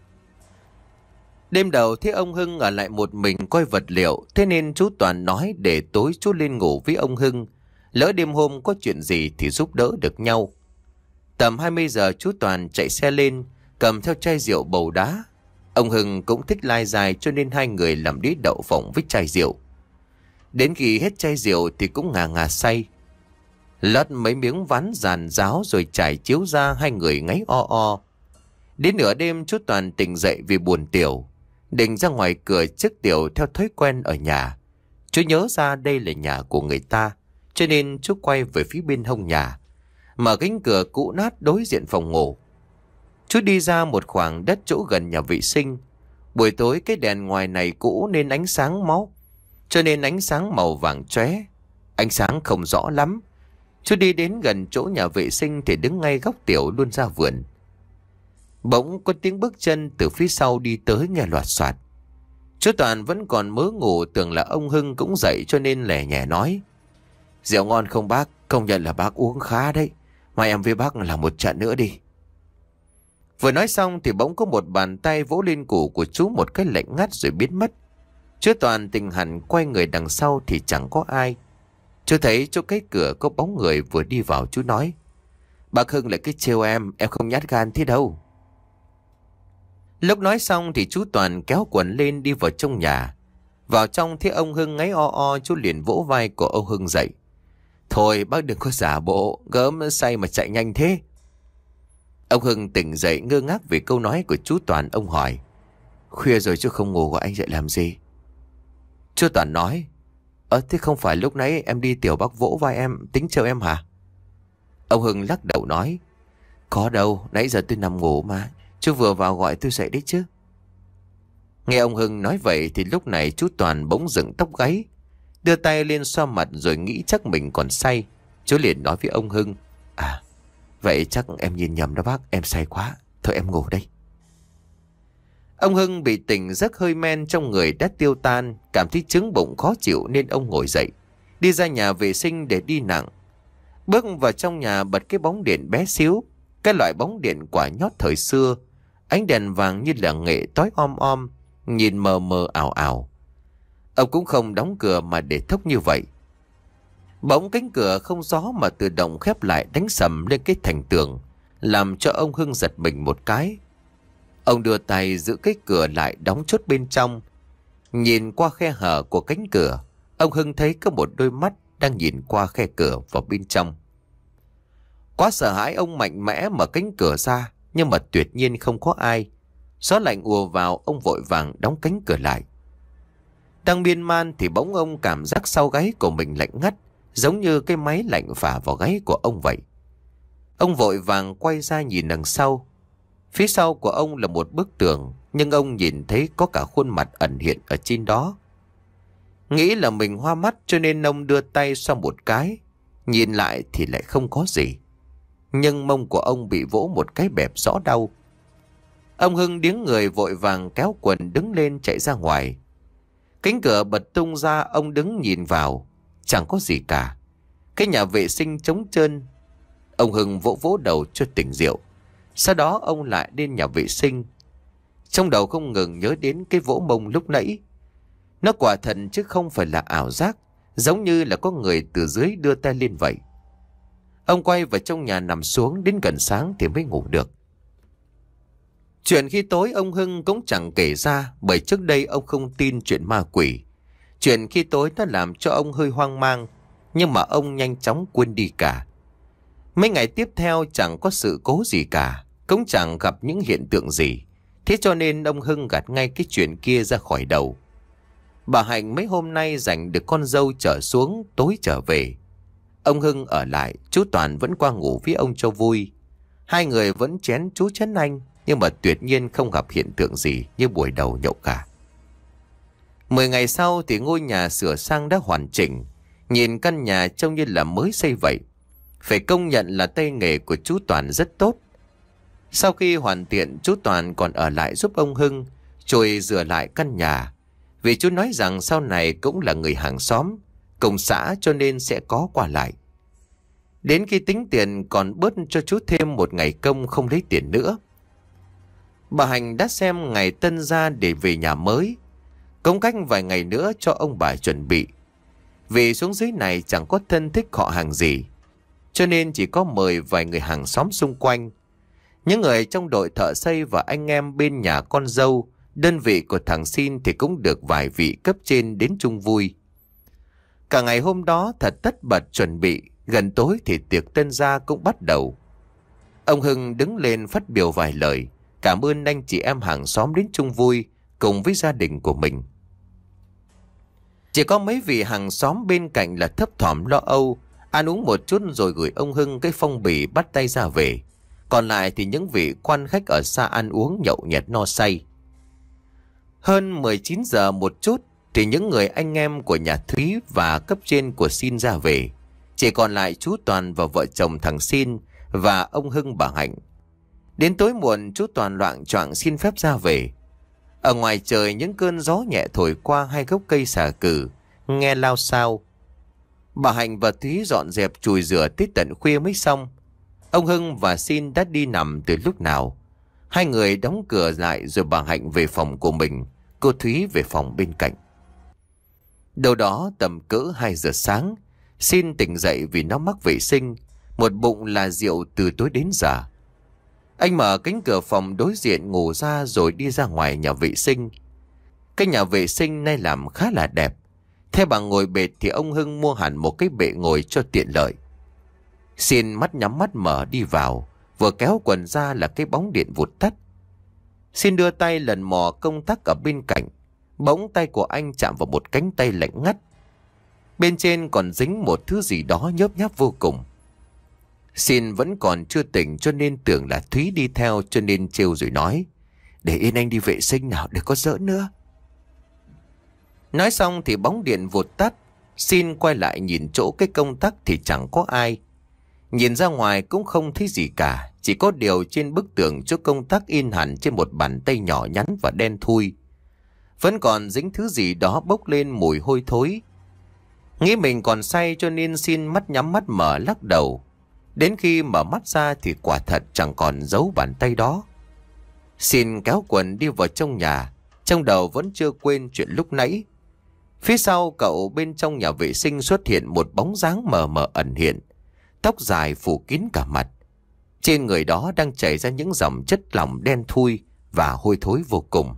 Đêm đầu thấy ông Hưng ở lại một mình coi vật liệu, thế nên chú Toàn nói để tối chú lên ngủ với ông Hưng. Lỡ đêm hôm có chuyện gì thì giúp đỡ được nhau. Tầm hai mươi giờ chú Toàn chạy xe lên, cầm theo chai rượu bầu đá. Ông Hưng cũng thích lai dài cho nên hai người làm đĩa đậu phộng với chai rượu. Đến khi hết chai rượu thì cũng ngà ngà say. Lót mấy miếng ván giàn giáo rồi trải chiếu ra, hai người ngáy o o. Đến nửa đêm chú Toàn tỉnh dậy vì buồn tiểu. Định ra ngoài cửa trước tiểu theo thói quen ở nhà. Chú nhớ ra đây là nhà của người ta, cho nên chú quay về phía bên hông nhà, mở cánh cửa cũ nát đối diện phòng ngủ. Chú đi ra một khoảng đất chỗ gần nhà vệ sinh. Buổi tối cái đèn ngoài này cũ nên ánh sáng máu, cho nên ánh sáng màu vàng chóe. Ánh sáng không rõ lắm. Chú đi đến gần chỗ nhà vệ sinh thì đứng ngay góc tiểu luôn ra vườn. Bỗng có tiếng bước chân từ phía sau đi tới nghe loạt soạt. Chú Toàn vẫn còn mớ ngủ, tưởng là ông Hưng cũng dậy cho nên lẻ nhẹ nói. Rượu ngon không bác? Công nhận là bác uống khá đấy. Mai em với bác làm một trận nữa đi. Vừa nói xong thì bỗng có một bàn tay vỗ lên cổ của chú một cái lạnh ngắt rồi biến mất. Chú Toàn tỉnh hẳn quay người đằng sau thì chẳng có ai. Chú thấy chỗ cái cửa có bóng người vừa đi vào. Chú nói. Bác Hưng lại cứ trêu em, em không nhát gan thế đâu. Lúc nói xong thì chú Toàn kéo quần lên đi vào trong nhà. Vào trong thấy ông Hưng ngáy o o, chú liền vỗ vai của ông Hưng dậy. Thôi bác đừng có giả bộ, gớm say mà chạy nhanh thế. Ông Hưng tỉnh dậy ngơ ngác về câu nói của chú Toàn. Ông hỏi. Khuya rồi chứ không ngủ, gọi anh dậy làm gì? Chú Toàn nói. Ờ thế không phải lúc nãy em đi tiểu bác vỗ vai em tính trêu em hả? Ông Hưng lắc đầu nói. Có đâu, nãy giờ tôi nằm ngủ mà. Chú vừa vào gọi tôi dậy đấy chứ. Nghe ông Hưng nói vậy thì lúc này chú Toàn bỗng dựng tóc gáy, đưa tay lên xoa mặt rồi nghĩ chắc mình còn say. Chú liền nói với ông Hưng. À vậy chắc em nhìn nhầm đó bác, em say quá. Thôi em ngủ đây. Ông Hưng bị tỉnh giấc, hơi men trong người đã tiêu tan, cảm thấy trướng bụng khó chịu nên ông ngồi dậy. đi ra nhà vệ sinh để đi nặng. Bước vào trong nhà bật cái bóng điện bé xíu, cái loại bóng điện quả nhót thời xưa, ánh đèn vàng như là nghệ tối om om, nhìn mờ mờ ảo ảo. Ông cũng không đóng cửa mà để thốc như vậy. Bỗng cánh cửa không gió mà tự động khép lại, đánh sầm lên cái thành tường, làm cho ông Hưng giật mình một cái. Ông đưa tay giữ cái cửa lại, đóng chốt bên trong. Nhìn qua khe hở của cánh cửa, ông Hưng thấy có một đôi mắt đang nhìn qua khe cửa vào bên trong. Quá sợ hãi, ông mạnh mẽ mở cánh cửa ra, nhưng mà tuyệt nhiên không có ai. Gió lạnh ùa vào, ông vội vàng đóng cánh cửa lại. Đang miên man thì bỗng ông cảm giác sau gáy của mình lạnh ngắt, giống như cái máy lạnh phả vào gáy của ông vậy. Ông vội vàng quay ra nhìn đằng sau. Phía sau của ông là một bức tường, nhưng ông nhìn thấy có cả khuôn mặt ẩn hiện ở trên đó. Nghĩ là mình hoa mắt cho nên ông đưa tay xoa một cái. Nhìn lại thì lại không có gì. Nhưng mông của ông bị vỗ một cái bẹp rõ đau. Ông Hưng điếng người vội vàng kéo quần đứng lên chạy ra ngoài. Cánh cửa bật tung ra, ông đứng nhìn vào. Chẳng có gì cả. Cái nhà vệ sinh trống trơn. Ông Hưng vỗ vỗ đầu cho tỉnh rượu. Sau đó ông lại đến nhà vệ sinh. Trong đầu không ngừng nhớ đến cái vỗ mông lúc nãy. Nó quả thật chứ không phải là ảo giác, giống như là có người từ dưới đưa tay lên vậy. Ông quay vào trong nhà nằm xuống, đến gần sáng thì mới ngủ được. Chuyện khi tối ông Hưng cũng chẳng kể ra, bởi trước đây ông không tin chuyện ma quỷ. Chuyện khi tối nó làm cho ông hơi hoang mang, nhưng mà ông nhanh chóng quên đi cả. Mấy ngày tiếp theo chẳng có sự cố gì cả, cũng chẳng gặp những hiện tượng gì. Thế cho nên ông Hưng gạt ngay cái chuyện kia ra khỏi đầu. Bà Hạnh mấy hôm nay rảnh được con dâu trở xuống, tối trở về. Ông Hưng ở lại, chú Toàn vẫn qua ngủ với ông cho vui. Hai người vẫn chén chú chén anh, nhưng mà tuyệt nhiên không gặp hiện tượng gì như buổi đầu nhậu cả. Mười ngày sau thì ngôi nhà sửa sang đã hoàn chỉnh. Nhìn căn nhà trông như là mới xây vậy. Phải công nhận là tay nghề của chú Toàn rất tốt. Sau khi hoàn thiện, chú Toàn còn ở lại giúp ông Hưng chùi rửa lại căn nhà. Vì chú nói rằng sau này cũng là người hàng xóm, cùng xã cho nên sẽ có qua lại. Đến khi tính tiền còn bớt cho chú thêm một ngày công không lấy tiền nữa. Bà Hành đã xem ngày tân ra để về nhà mới. Cũng cách vài ngày nữa cho ông bà chuẩn bị. Vì xuống dưới này chẳng có thân thích họ hàng gì, cho nên chỉ có mời vài người hàng xóm xung quanh. Những người trong đội thợ xây và anh em bên nhà con dâu, đơn vị của thằng Xin thì cũng được vài vị cấp trên đến chung vui. Cả ngày hôm đó thật tất bật chuẩn bị, gần tối thì tiệc tân gia cũng bắt đầu. Ông Hưng đứng lên phát biểu vài lời, cảm ơn anh chị em hàng xóm đến chung vui cùng với gia đình của mình. Chỉ có mấy vị hàng xóm bên cạnh là thấp thỏm lo âu, ăn uống một chút rồi gửi ông Hưng cái phong bì bắt tay ra về. Còn lại thì những vị quan khách ở xa ăn uống nhậu nhẹt no say. Hơn mười chín giờ một chút thì những người anh em của nhà Thúy và cấp trên của Xin ra về. Chỉ còn lại chú Toàn và vợ chồng thằng Xin và ông Hưng bà Hạnh. Đến tối muộn chú Toàn loạng choạng xin phép ra về. Ở ngoài trời những cơn gió nhẹ thổi qua hai gốc cây xà cừ, nghe lao xao. Bà Hạnh và Thúy dọn dẹp chùi rửa tới tận khuya mới xong. Ông Hưng và Xin đã đi nằm từ lúc nào. Hai người đóng cửa lại rồi bà Hạnh về phòng của mình, cô Thúy về phòng bên cạnh. Đâu đó tầm cỡ hai giờ sáng, Xin tỉnh dậy vì nó mắc vệ sinh, một bụng là rượu từ tối đến giờ. Anh mở cánh cửa phòng đối diện ngủ ra rồi đi ra ngoài nhà vệ sinh. Cái nhà vệ sinh nay làm khá là đẹp. Theo bà ngồi bệt thì ông Hưng mua hẳn một cái bệ ngồi cho tiện lợi. Xin mắt nhắm mắt mở đi vào, vừa kéo quần ra là cái bóng điện vụt tắt. Xin đưa tay lần mò công tắc ở bên cạnh. Bỗng tay của anh chạm vào một cánh tay lạnh ngắt. Bên trên còn dính một thứ gì đó nhớp nháp vô cùng. Xin vẫn còn chưa tỉnh cho nên tưởng là Thúy đi theo cho nên trêu rồi nói: "Để yên anh đi vệ sinh nào, đừng có giỡn nữa." Nói xong thì bóng điện vụt tắt. Xin quay lại nhìn chỗ cái công tắc thì chẳng có ai. Nhìn ra ngoài cũng không thấy gì cả. Chỉ có điều trên bức tường chỗ công tắc in hẳn trên một bàn tay nhỏ nhắn và đen thui. Vẫn còn dính thứ gì đó bốc lên mùi hôi thối. Nghĩ mình còn say cho nên Xin mắt nhắm mắt mở lắc đầu. Đến khi mở mắt ra thì quả thật chẳng còn dấu bàn tay đó. Xin kéo quần đi vào trong nhà, trong đầu vẫn chưa quên chuyện lúc nãy. Phía sau cậu bên trong nhà vệ sinh xuất hiện một bóng dáng mờ mờ ẩn hiện. Tóc dài phủ kín cả mặt. Trên người đó đang chảy ra những dòng chất lỏng đen thui và hôi thối vô cùng.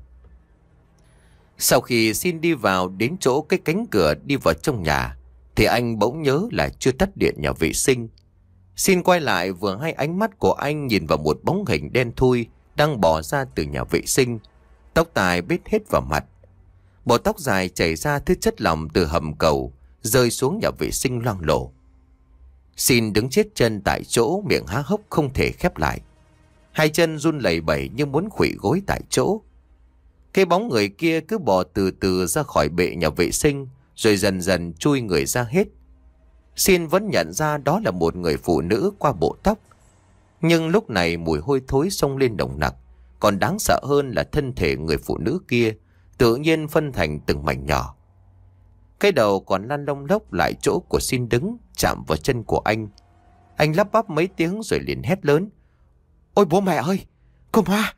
Sau khi Xin đi vào đến chỗ cái cánh cửa đi vào trong nhà thì anh bỗng nhớ là chưa tắt điện nhà vệ sinh. Xin quay lại, vừa hay ánh mắt của anh nhìn vào một bóng hình đen thui đang bò ra từ nhà vệ sinh. Tóc tai bết hết vào mặt. Bộ tóc dài chảy ra thứ chất lỏng từ hầm cầu rơi xuống nhà vệ sinh loang lổ. Xin đứng chết chân tại chỗ, miệng há hốc không thể khép lại. Hai chân run lẩy bẩy như muốn khuỵu gối tại chỗ. Cái bóng người kia cứ bò từ từ ra khỏi bệ nhà vệ sinh, rồi dần dần chui người ra hết. Xin vẫn nhận ra đó là một người phụ nữ qua bộ tóc. Nhưng lúc này mùi hôi thối xông lên nồng nặc. Còn đáng sợ hơn là thân thể người phụ nữ kia tự nhiên phân thành từng mảnh nhỏ. Cái đầu còn lăn lông lốc lại chỗ của Xin đứng, chạm vào chân của anh. Anh lắp bắp mấy tiếng rồi liền hét lớn: "Ôi bố mẹ ơi, có ma!"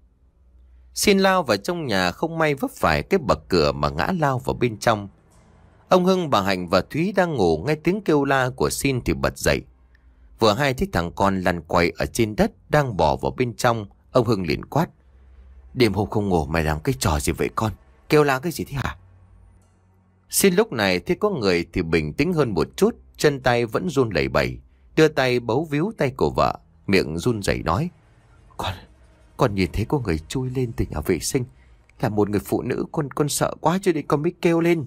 Xin lao vào trong nhà, không may vấp phải cái bậc cửa mà ngã lao vào bên trong. Ông Hưng, bà Hạnh và Thúy đang ngủ, nghe tiếng kêu la của Xin thì bật dậy. Vừa hay thấy thằng con lăn quay ở trên đất đang bò vào bên trong, ông Hưng liền quát: "Đêm hôm không ngủ mày làm cái trò gì vậy con? Kêu la cái gì thế hả?" Xin lúc này thấy có người thì bình tĩnh hơn một chút, chân tay vẫn run lẩy bẩy, đưa tay bấu víu tay của vợ, miệng run rẩy nói: Con, con nhìn thấy có người chui lên từ nhà vệ sinh, là một người phụ nữ, con con sợ quá cho nên con mới kêu lên."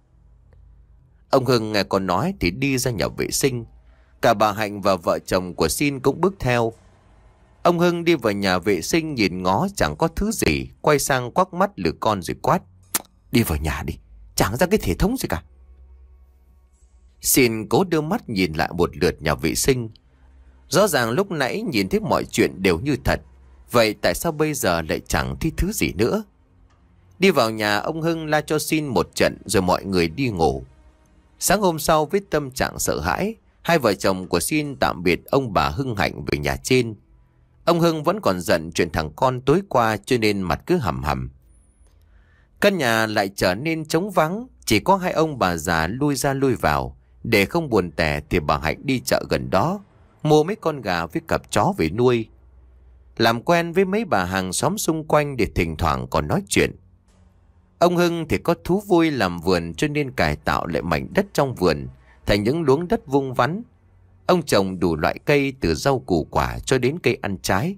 Ông Hưng nghe con nói thì đi ra nhà vệ sinh. Cả bà Hạnh và vợ chồng của Xin cũng bước theo. Ông Hưng đi vào nhà vệ sinh nhìn ngó chẳng có thứ gì, quay sang quắc mắt lừa con rồi quát: "Đi vào nhà đi, chẳng ra cái thể thống gì cả." Xin cố đưa mắt nhìn lại một lượt nhà vệ sinh. Rõ ràng lúc nãy nhìn thấy mọi chuyện đều như thật, vậy tại sao bây giờ lại chẳng thấy thứ gì nữa? Đi vào nhà, ông Hưng la cho Xin một trận rồi mọi người đi ngủ. Sáng hôm sau, với tâm trạng sợ hãi, hai vợ chồng của Xin tạm biệt ông bà Hưng Hạnh về nhà trên. Ông Hưng vẫn còn giận chuyện thằng con tối qua cho nên mặt cứ hầm hầm. Căn nhà lại trở nên trống vắng, chỉ có hai ông bà già lui ra lui vào. Để không buồn tẻ thì bà Hạnh đi chợ gần đó, mua mấy con gà với cặp chó về nuôi. Làm quen với mấy bà hàng xóm xung quanh để thỉnh thoảng còn nói chuyện. Ông Hưng thì có thú vui làm vườn cho nên cải tạo lại mảnh đất trong vườn thành những luống đất vuông vắn. Ông trồng đủ loại cây từ rau củ quả cho đến cây ăn trái.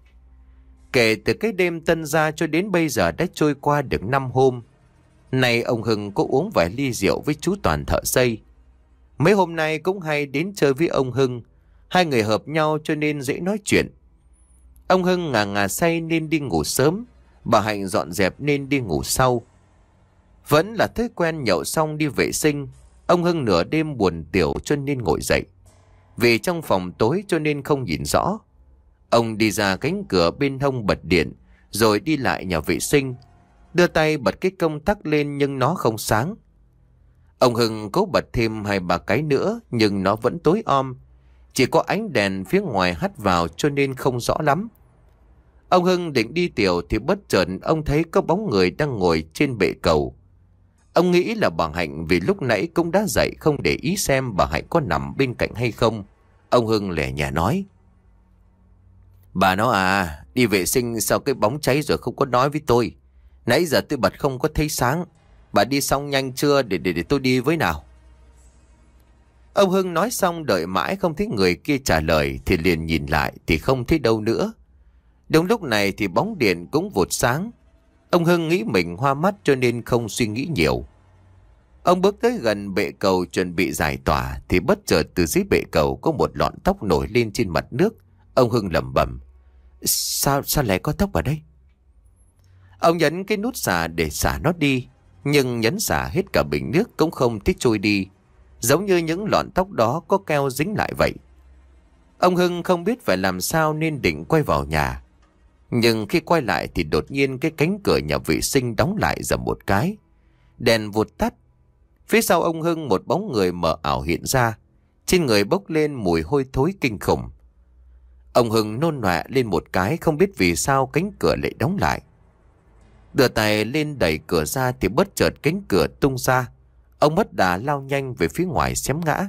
Kể từ cái đêm tân gia cho đến bây giờ đã trôi qua được năm hôm. Nay ông Hưng có uống vài ly rượu với chú Toàn thợ xây. Mấy hôm nay cũng hay đến chơi với ông Hưng. Hai người hợp nhau cho nên dễ nói chuyện. Ông Hưng ngà ngà say nên đi ngủ sớm. Bà Hạnh dọn dẹp nên đi ngủ sau. Vẫn là thói quen nhậu xong đi vệ sinh. Ông Hưng nửa đêm buồn tiểu cho nên ngồi dậy. Vì trong phòng tối cho nên không nhìn rõ. Ông đi ra cánh cửa bên hông bật điện, rồi đi lại nhà vệ sinh. Đưa tay bật cái công tắc lên nhưng nó không sáng. Ông Hưng cố bật thêm hai ba cái nữa nhưng nó vẫn tối om. Chỉ có ánh đèn phía ngoài hắt vào cho nên không rõ lắm. Ông Hưng định đi tiểu thì bất chợt ông thấy có bóng người đang ngồi trên bệ cầu. Ông nghĩ là bà Hạnh vì lúc nãy cũng đã dậy, không để ý xem bà Hạnh có nằm bên cạnh hay không. Ông Hưng lẻ nhả nói: "Bà nó à, đi vệ sinh sao cái bóng cháy rồi không có nói với tôi. Nãy giờ tôi bật không có thấy sáng. Bà đi xong nhanh chưa để để để tôi đi với nào?" Ông Hưng nói xong đợi mãi không thấy người kia trả lời thì liền nhìn lại thì không thấy đâu nữa. Đúng lúc này thì bóng điện cũng vụt sáng. Ông Hưng nghĩ mình hoa mắt cho nên không suy nghĩ nhiều. Ông bước tới gần bệ cầu chuẩn bị giải tỏa thì bất chợt từ dưới bệ cầu có một lọn tóc nổi lên trên mặt nước. Ông Hưng lẩm bẩm: Sao sao lại có tóc ở đây? Ông nhấn cái nút xả để xả nó đi, nhưng nhấn xả hết cả bình nước cũng không thích trôi đi, giống như những lọn tóc đó có keo dính lại vậy. Ông Hưng không biết phải làm sao nên định quay vào nhà. Nhưng khi quay lại thì đột nhiên cái cánh cửa nhà vệ sinh đóng lại dầm một cái. Đèn vụt tắt. Phía sau ông Hưng một bóng người mờ ảo hiện ra, trên người bốc lên mùi hôi thối kinh khủng. Ông Hưng nôn nọe lên một cái, không biết vì sao cánh cửa lại đóng lại. Đưa tay lên đẩy cửa ra thì bất chợt cánh cửa tung ra. Ông mất đà lao nhanh về phía ngoài xém ngã.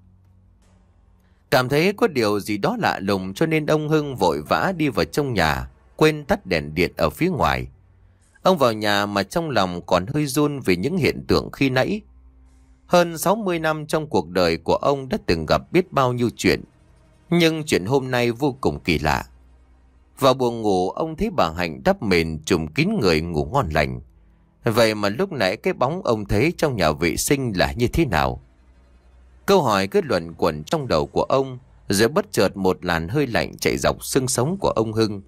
Cảm thấy có điều gì đó lạ lùng cho nên ông Hưng vội vã đi vào trong nhà, quên tắt đèn điện ở phía ngoài. Ông vào nhà mà trong lòng còn hơi run vì những hiện tượng khi nãy. Hơn sáu mươi năm trong cuộc đời của ông đã từng gặp biết bao nhiêu chuyện, nhưng chuyện hôm nay vô cùng kỳ lạ. Vào buồng ngủ, ông thấy bà Hạnh đắp mền trùm kín người ngủ ngon lành. Vậy mà lúc nãy cái bóng ông thấy trong nhà vệ sinh là như thế nào? Câu hỏi cứ luẩn quẩn trong đầu của ông, rồi bất chợt một làn hơi lạnh chạy dọc xương sống của ông Hưng.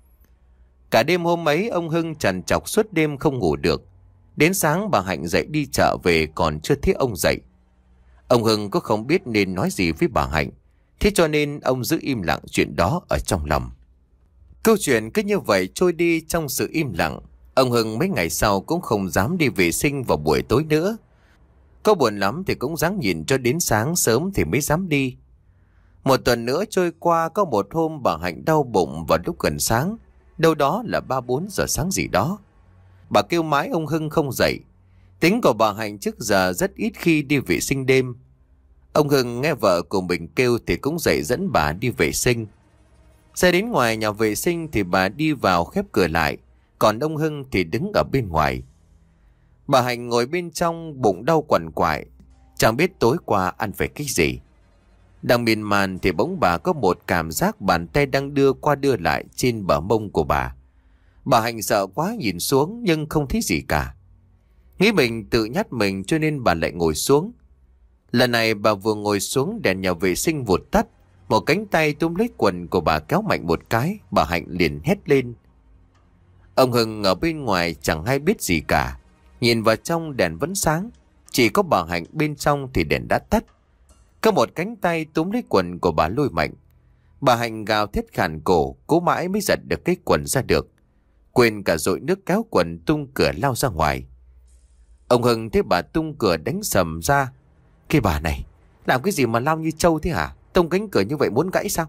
Cả đêm hôm ấy ông Hưng trằn trọc suốt đêm không ngủ được. Đến sáng bà Hạnh dậy đi chợ về còn chưa thấy ông dậy. Ông Hưng cũng không biết nên nói gì với bà Hạnh, thế cho nên ông giữ im lặng chuyện đó ở trong lòng. Câu chuyện cứ như vậy trôi đi trong sự im lặng. Ông Hưng mấy ngày sau cũng không dám đi vệ sinh vào buổi tối nữa. Có buồn lắm thì cũng ráng nhìn cho đến sáng sớm thì mới dám đi. Một tuần nữa trôi qua, có một hôm bà Hạnh đau bụng vào lúc gần sáng, đâu đó là ba bốn giờ sáng gì đó. Bà kêu mãi ông Hưng không dậy. Tính của bà Hạnh trước giờ rất ít khi đi vệ sinh đêm. Ông Hưng nghe vợ của mình kêu thì cũng dậy dẫn bà đi vệ sinh. Xe đến ngoài nhà vệ sinh thì bà đi vào khép cửa lại, còn ông Hưng thì đứng ở bên ngoài. Bà Hạnh ngồi bên trong bụng đau quằn quại, chẳng biết tối qua ăn phải cái gì. Đang miên man thì bỗng bà có một cảm giác bàn tay đang đưa qua đưa lại trên bờ mông của bà. Bà Hạnh sợ quá nhìn xuống nhưng không thấy gì cả. Nghĩ mình tự nhát mình cho nên bà lại ngồi xuống. Lần này bà vừa ngồi xuống, đèn nhà vệ sinh vụt tắt. Một cánh tay túm lấy quần của bà kéo mạnh một cái, bà Hạnh liền hét lên. Ông Hưng ở bên ngoài chẳng hay biết gì cả. Nhìn vào trong đèn vẫn sáng, chỉ có bà Hạnh bên trong thì đèn đã tắt. Có một cánh tay túm lấy quần của bà lôi mạnh. Bà Hạnh gào thét khàn cổ, cố mãi mới giật được cái quần ra được. Quên cả dội nước kéo quần tung cửa lao ra ngoài. Ông Hưng thấy bà tung cửa đánh sầm ra. Cái bà này, làm cái gì mà lao như trâu thế hả? Tung cánh cửa như vậy muốn gãy sao?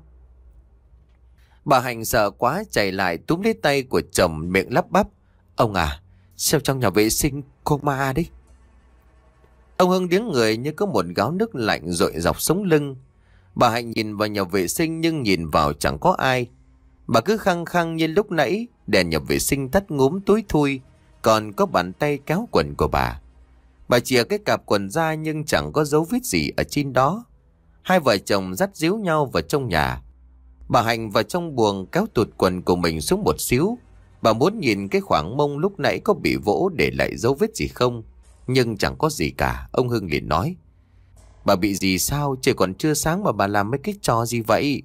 Bà Hạnh sợ quá chạy lại túm lấy tay của chồng, miệng lắp bắp. Ông à, sao trong nhà vệ sinh có ma đấy? Ông Hưng điếng người như có một gáo nước lạnh dội dọc sống lưng. Bà Hạnh nhìn vào nhà vệ sinh nhưng nhìn vào chẳng có ai. Bà cứ khăng khăng như lúc nãy, đèn nhà vệ sinh tắt ngúm tối thui, còn có bàn tay kéo quần của bà. Bà chìa cái cạp quần ra nhưng chẳng có dấu vết gì ở trên đó. Hai vợ chồng dắt díu nhau vào trong nhà. Bà Hạnh vào trong buồng kéo tụt quần của mình xuống một xíu. Bà muốn nhìn cái khoảng mông lúc nãy có bị vỗ để lại dấu vết gì không, nhưng chẳng có gì cả. Ông Hưng liền nói. Bà bị gì sao? Trời còn chưa sáng mà bà làm mấy cái trò gì vậy?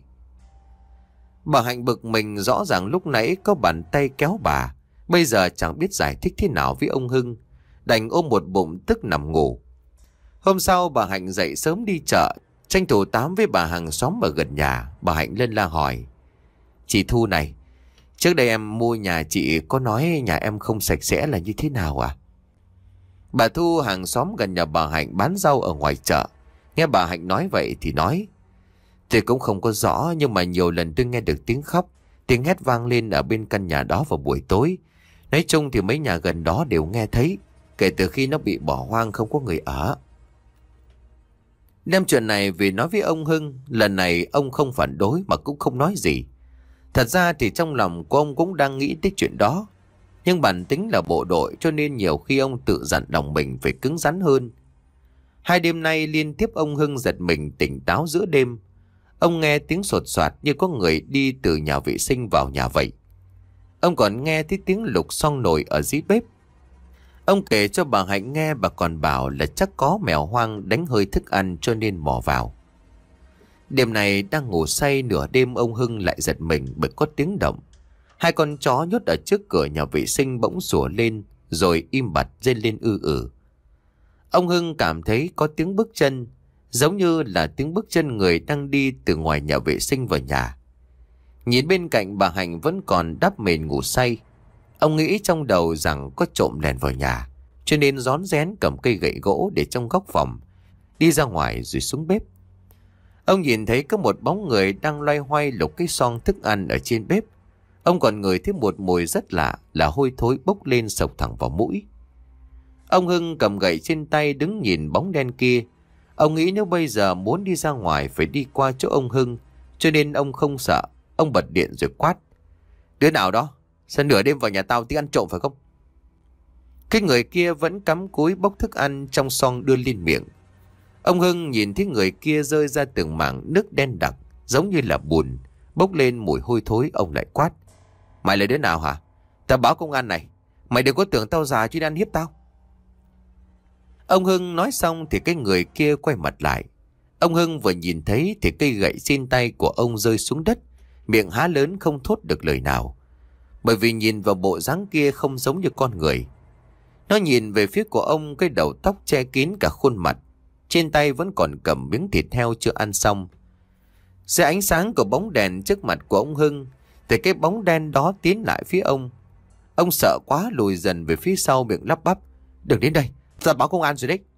Bà Hạnh bực mình, rõ ràng lúc nãy có bàn tay kéo bà, bây giờ chẳng biết giải thích thế nào với ông Hưng, đành ôm một bụng tức nằm ngủ. Hôm sau bà Hạnh dậy sớm đi chợ, tranh thủ tám với bà hàng xóm ở gần nhà. Bà Hạnh lên la hỏi. Chị Thu này, trước đây em mua nhà chị có nói nhà em không sạch sẽ là như thế nào à? Bà Thu hàng xóm gần nhà bà Hạnh bán rau ở ngoài chợ, nghe bà Hạnh nói vậy thì nói. Tôi cũng không có rõ, nhưng mà nhiều lần tôi nghe được tiếng khóc, tiếng hét vang lên ở bên căn nhà đó vào buổi tối. Nói chung thì mấy nhà gần đó đều nghe thấy, kể từ khi nó bị bỏ hoang không có người ở. Đem chuyện này về nói với ông Hưng, lần này ông không phản đối mà cũng không nói gì. Thật ra thì trong lòng của ông cũng đang nghĩ tới chuyện đó, nhưng bản tính là bộ đội cho nên nhiều khi ông tự dặn lòng mình phải cứng rắn hơn. Hai đêm nay liên tiếp ông Hưng giật mình tỉnh táo giữa đêm. Ông nghe tiếng sột soạt như có người đi từ nhà vệ sinh vào nhà vậy. Ông còn nghe thấy tiếng lục xong nồi ở dưới bếp. Ông kể cho bà Hạnh nghe, bà còn bảo là chắc có mèo hoang đánh hơi thức ăn cho nên mò vào. Đêm này đang ngủ say, nửa đêm ông Hưng lại giật mình bởi có tiếng động. Hai con chó nhốt ở trước cửa nhà vệ sinh bỗng sủa lên rồi im bặt rên lên ư ử. Ông Hưng cảm thấy có tiếng bước chân, giống như là tiếng bước chân người đang đi từ ngoài nhà vệ sinh vào nhà. Nhìn bên cạnh bà Hạnh vẫn còn đắp mền ngủ say, ông nghĩ trong đầu rằng có trộm lẻn vào nhà, cho nên rón rén cầm cây gậy gỗ để trong góc phòng, đi ra ngoài rồi xuống bếp. Ông nhìn thấy có một bóng người đang loay hoay lục cái xoong thức ăn ở trên bếp. Ông còn ngửi thấy một mùi rất lạ là hôi thối bốc lên sộc thẳng vào mũi. Ông Hưng cầm gậy trên tay đứng nhìn bóng đen kia. Ông nghĩ nếu bây giờ muốn đi ra ngoài phải đi qua chỗ ông Hưng, cho nên ông không sợ. Ông bật điện rồi quát: "Đứa nào đó? Sao nửa đêm vào nhà tao tí ăn trộm phải không?" Cái người kia vẫn cắm cúi bốc thức ăn trong xoong đưa lên miệng. Ông Hưng nhìn thấy người kia rơi ra từng mảng nước đen đặc, giống như là bùn, bốc lên mùi hôi thối. Ông lại quát: "Mày là đứa nào hả? Tao báo công an này. Mày đừng có tưởng tao già chứ ăn hiếp tao." Ông Hưng nói xong thì cái người kia quay mặt lại. Ông Hưng vừa nhìn thấy thì cây gậy trên tay của ông rơi xuống đất, miệng há lớn không thốt được lời nào. Bởi vì nhìn vào bộ dáng kia không giống như con người. Nó nhìn về phía của ông, cái đầu tóc che kín cả khuôn mặt, trên tay vẫn còn cầm miếng thịt heo chưa ăn xong. Dưới ánh sáng của bóng đèn trước mặt của ông Hưng thì cái bóng đen đó tiến lại phía ông. Ông sợ quá lùi dần về phía sau, miệng lắp bắp: "Đừng đến đây, tao báo công an rồi đấy."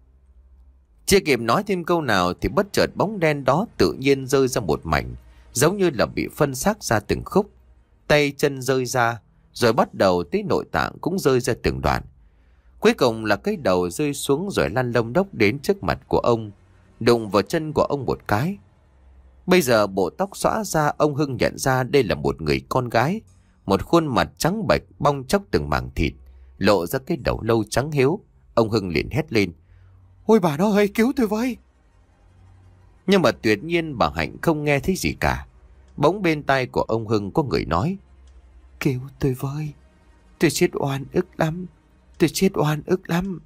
Chưa kịp nói thêm câu nào thì bất chợt bóng đen đó tự nhiên rơi ra một mảnh, giống như là bị phân xác ra từng khúc. Tay chân rơi ra, rồi bắt đầu tới nội tạng cũng rơi ra từng đoạn. Cuối cùng là cái đầu rơi xuống rồi lăn lông đốc đến trước mặt của ông, đụng vào chân của ông một cái. Bây giờ bộ tóc xõa ra, ông Hưng nhận ra đây là một người con gái. Một khuôn mặt trắng bệch bong chóc từng mảng thịt, lộ ra cái đầu lâu trắng hiếu. Ông Hưng liền hét lên: "Ôi bà nó ơi, cứu tôi với!" Nhưng mà tuyệt nhiên bà Hạnh không nghe thấy gì cả. Bỗng bên tai của ông Hưng có người nói: "Cứu tôi với, tôi chết oan ức lắm, tôi chết oan ức lắm."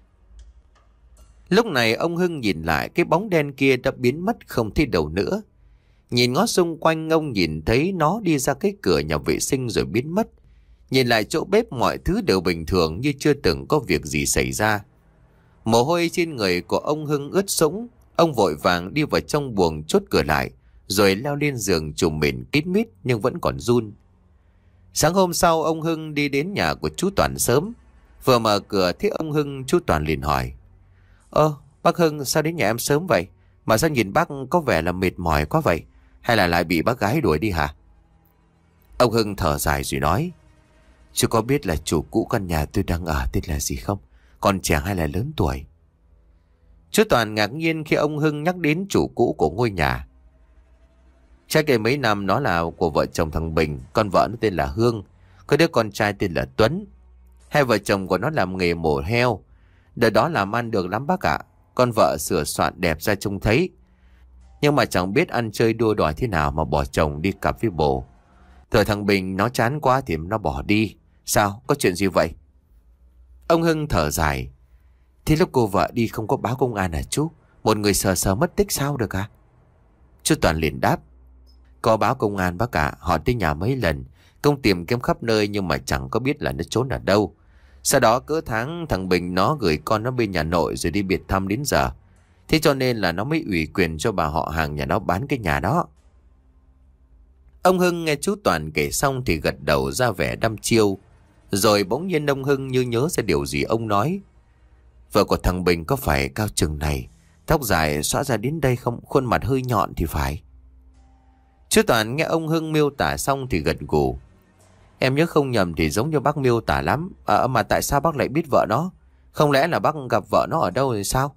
Lúc này ông Hưng nhìn lại, cái bóng đen kia đã biến mất không thấy đâu nữa. Nhìn ngó xung quanh, ông nhìn thấy nó đi ra cái cửa nhà vệ sinh rồi biến mất. Nhìn lại chỗ bếp, mọi thứ đều bình thường như chưa từng có việc gì xảy ra. Mồ hôi trên người của ông Hưng ướt sũng. Ông vội vàng đi vào trong buồng chốt cửa lại, rồi leo lên giường trùm mền kín mít nhưng vẫn còn run. Sáng hôm sau, ông Hưng đi đến nhà của chú Toàn sớm. Vừa mở cửa thấy ông Hưng, chú Toàn liền hỏi: "Ơ, bác Hưng sao đến nhà em sớm vậy? Mà sao nhìn bác có vẻ là mệt mỏi quá vậy? Hay là lại bị bác gái đuổi đi hả?" Ông Hưng thở dài rồi nói: "Chú có biết là chủ cũ căn nhà tôi đang ở tên là gì không? Còn trẻ hay là lớn tuổi?" Chú Toàn ngạc nhiên khi ông Hưng nhắc đến chủ cũ của ngôi nhà. Chắc cái mấy năm nó là của vợ chồng thằng Bình, con vợ nó tên là Hương, có đứa con trai tên là Tuấn. Hai vợ chồng của nó làm nghề mổ heo, đợt đó làm ăn được lắm bác ạ. Con vợ sửa soạn đẹp ra trông thấy, nhưng mà chẳng biết ăn chơi đua đòi thế nào mà bỏ chồng đi cặp với bồ. Thời thằng Bình nó chán quá thì nó bỏ đi. Sao, có chuyện gì vậy?" Ông Hưng thở dài: "Thế lúc cô vợ đi không có báo công an à chú? Một người sờ sờ mất tích sao được à?" Chú Toàn liền đáp: "Có báo công an bác ạ. Họ tới nhà mấy lần, công tìm kiếm khắp nơi nhưng mà chẳng có biết là nó trốn ở đâu. Sau đó cỡ tháng thằng Bình nó gửi con nó bên nhà nội rồi đi biệt thăm đến giờ. Thế cho nên là nó mới ủy quyền cho bà họ hàng nhà nó bán cái nhà đó." Ông Hưng nghe chú Toàn kể xong thì gật đầu ra vẻ đăm chiêu. Rồi bỗng nhiên ông Hưng như nhớ ra điều gì, ông nói: "Vợ của thằng Bình có phải cao chừng này, tóc dài xõa ra đến đây không? Khuôn mặt hơi nhọn thì phải." Chú Toàn nghe ông Hưng miêu tả xong thì gật gù: "Em nhớ không nhầm thì giống như bác miêu tả lắm. À, mà tại sao bác lại biết vợ nó? Không lẽ là bác gặp vợ nó ở đâu rồi sao?"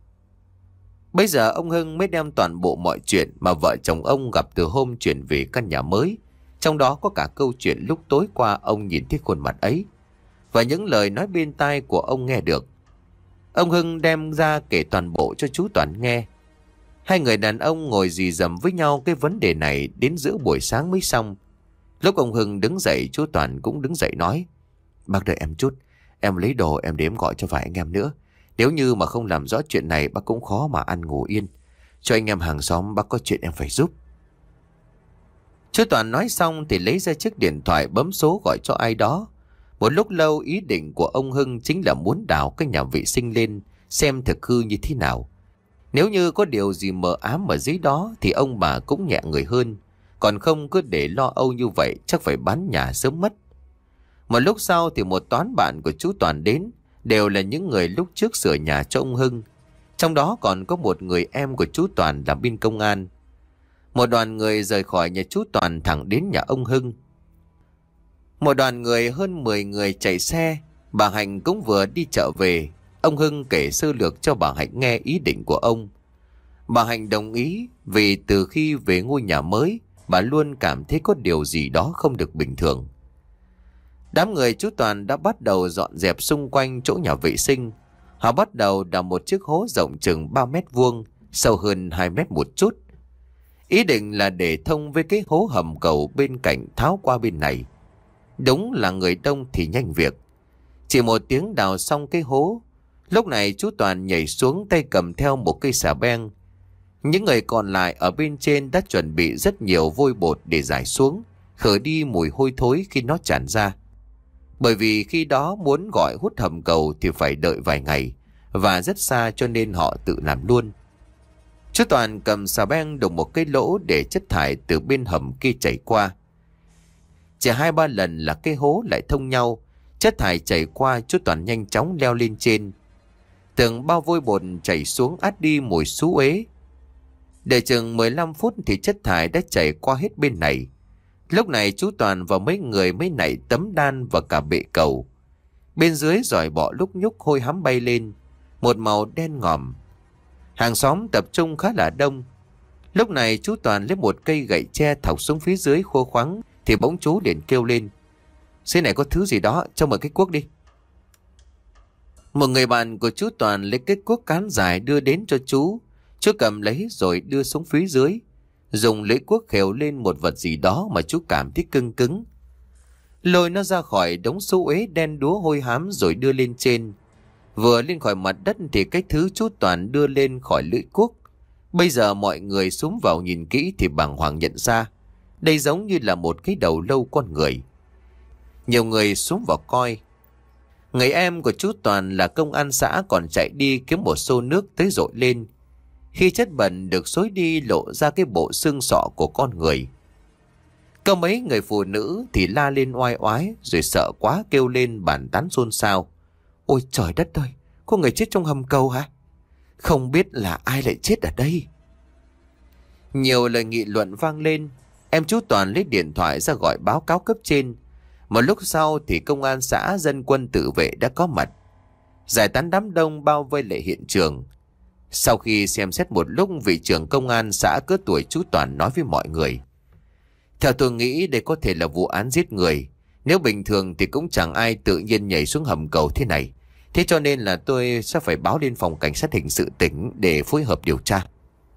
Bây giờ ông Hưng mới đem toàn bộ mọi chuyện mà vợ chồng ông gặp từ hôm chuyển về căn nhà mới, trong đó có cả câu chuyện lúc tối qua ông nhìn thấy khuôn mặt ấy, và những lời nói bên tai của ông nghe được. Ông Hưng đem ra kể toàn bộ cho chú Toàn nghe. Hai người đàn ông ngồi rì rầm với nhau cái vấn đề này đến giữa buổi sáng mới xong. Lúc ông Hưng đứng dậy, chú Toàn cũng đứng dậy nói: "Bác đợi em chút, em lấy đồ em đếm gọi cho vài anh em nữa. Nếu như mà không làm rõ chuyện này bác cũng khó mà ăn ngủ yên. Cho anh em hàng xóm bác có chuyện em phải giúp." Chú Toàn nói xong thì lấy ra chiếc điện thoại bấm số gọi cho ai đó. Một lúc lâu ý định của ông Hưng chính là muốn đào cái nhà vệ sinh lên xem thực hư như thế nào. Nếu như có điều gì mờ ám ở dưới đó thì ông bà cũng nhẹ người hơn. Còn không cứ để lo âu như vậy chắc phải bán nhà sớm mất. Một lúc sau thì một toán bạn của chú Toàn đến. đều là những người lúc trước sửa nhà cho ông Hưng. Trong đó còn có một người em của chú Toàn là bên công an. Một đoàn người rời khỏi nhà chú Toàn thẳng đến nhà ông Hưng. Một đoàn người hơn mười người chạy xe. Bà Hạnh cũng vừa đi chợ về. Ông Hưng kể sơ lược cho bà Hạnh nghe ý định của ông. Bà Hạnh đồng ý vì từ khi về ngôi nhà mới, bà luôn cảm thấy có điều gì đó không được bình thường. Đám người chú Toàn đã bắt đầu dọn dẹp xung quanh chỗ nhà vệ sinh. Họ bắt đầu đào một chiếc hố rộng chừng ba mét vuông, sâu hơn hai mét một chút. Ý định là để thông với cái hố hầm cầu bên cạnh tháo qua bên này. Đúng là người đông thì nhanh việc. Chỉ một tiếng đào xong cái hố, lúc này chú Toàn nhảy xuống tay cầm theo một cây xà beng. Những người còn lại ở bên trên đã chuẩn bị rất nhiều vôi bột để rải xuống, khử đi mùi hôi thối khi nó tràn ra. Bởi vì khi đó muốn gọi hút hầm cầu thì phải đợi vài ngày, và rất xa cho nên họ tự làm luôn. Chú Toàn cầm xà beng đục một cái lỗ để chất thải từ bên hầm kia chảy qua. Chỉ hai ba lần là cái hố lại thông nhau, chất thải chảy qua, chú Toàn nhanh chóng leo lên trên. Từng bao vôi bột chảy xuống át đi mùi xú uế. Để chừng mười lăm phút thì chất thải đã chảy qua hết bên này. Lúc này chú Toàn và mấy người mới nảy tấm đan và cả bệ cầu. Bên dưới giỏi bọ lúc nhúc hôi hám bay lên, một màu đen ngòm. Hàng xóm tập trung khá là đông. Lúc này chú Toàn lấy một cây gậy tre thọc xuống phía dưới khô khoắng, thì bỗng chú liền kêu lên: "Dưới này có thứ gì đó, cho mời cái cuốc đi." Một người bạn của chú Toàn lấy cái cuốc cán dài đưa đến cho chú. Chú cầm lấy rồi đưa xuống phía dưới, dùng lưỡi cuốc khều lên một vật gì đó mà chú cảm thấy cứng cứng. Lôi nó ra khỏi đống xú uế đen đúa hôi hám rồi đưa lên trên. Vừa lên khỏi mặt đất thì cái thứ chú Toàn đưa lên khỏi lưỡi cuốc. Bây giờ mọi người xuống vào nhìn kỹ thì bàng hoàng nhận ra đây giống như là một cái đầu lâu con người. Nhiều người xuống vào coi. Người em của chú Toàn là công an xã còn chạy đi kiếm một xô nước tới dội lên. Khi chất bẩn được xối đi lộ ra cái bộ xương sọ của con người. Có mấy người phụ nữ thì la lên oai oái rồi sợ quá kêu lên bàn tán xôn xao: "Ôi trời đất ơi, có người chết trong hầm cầu hả? Không biết là ai lại chết ở đây." Nhiều lời nghị luận vang lên. Em chú Toàn lấy điện thoại ra gọi báo cáo cấp trên. Một lúc sau thì công an xã, dân quân tự vệ đã có mặt, giải tán đám đông bao vây lại hiện trường. Sau khi xem xét một lúc, vị trưởng công an xã cỡ tuổi chú Toàn nói với mọi người: "Theo tôi nghĩ đây có thể là vụ án giết người. Nếu bình thường thì cũng chẳng ai tự nhiên nhảy xuống hầm cầu thế này. Thế cho nên là tôi sẽ phải báo lên phòng cảnh sát hình sự tỉnh để phối hợp điều tra."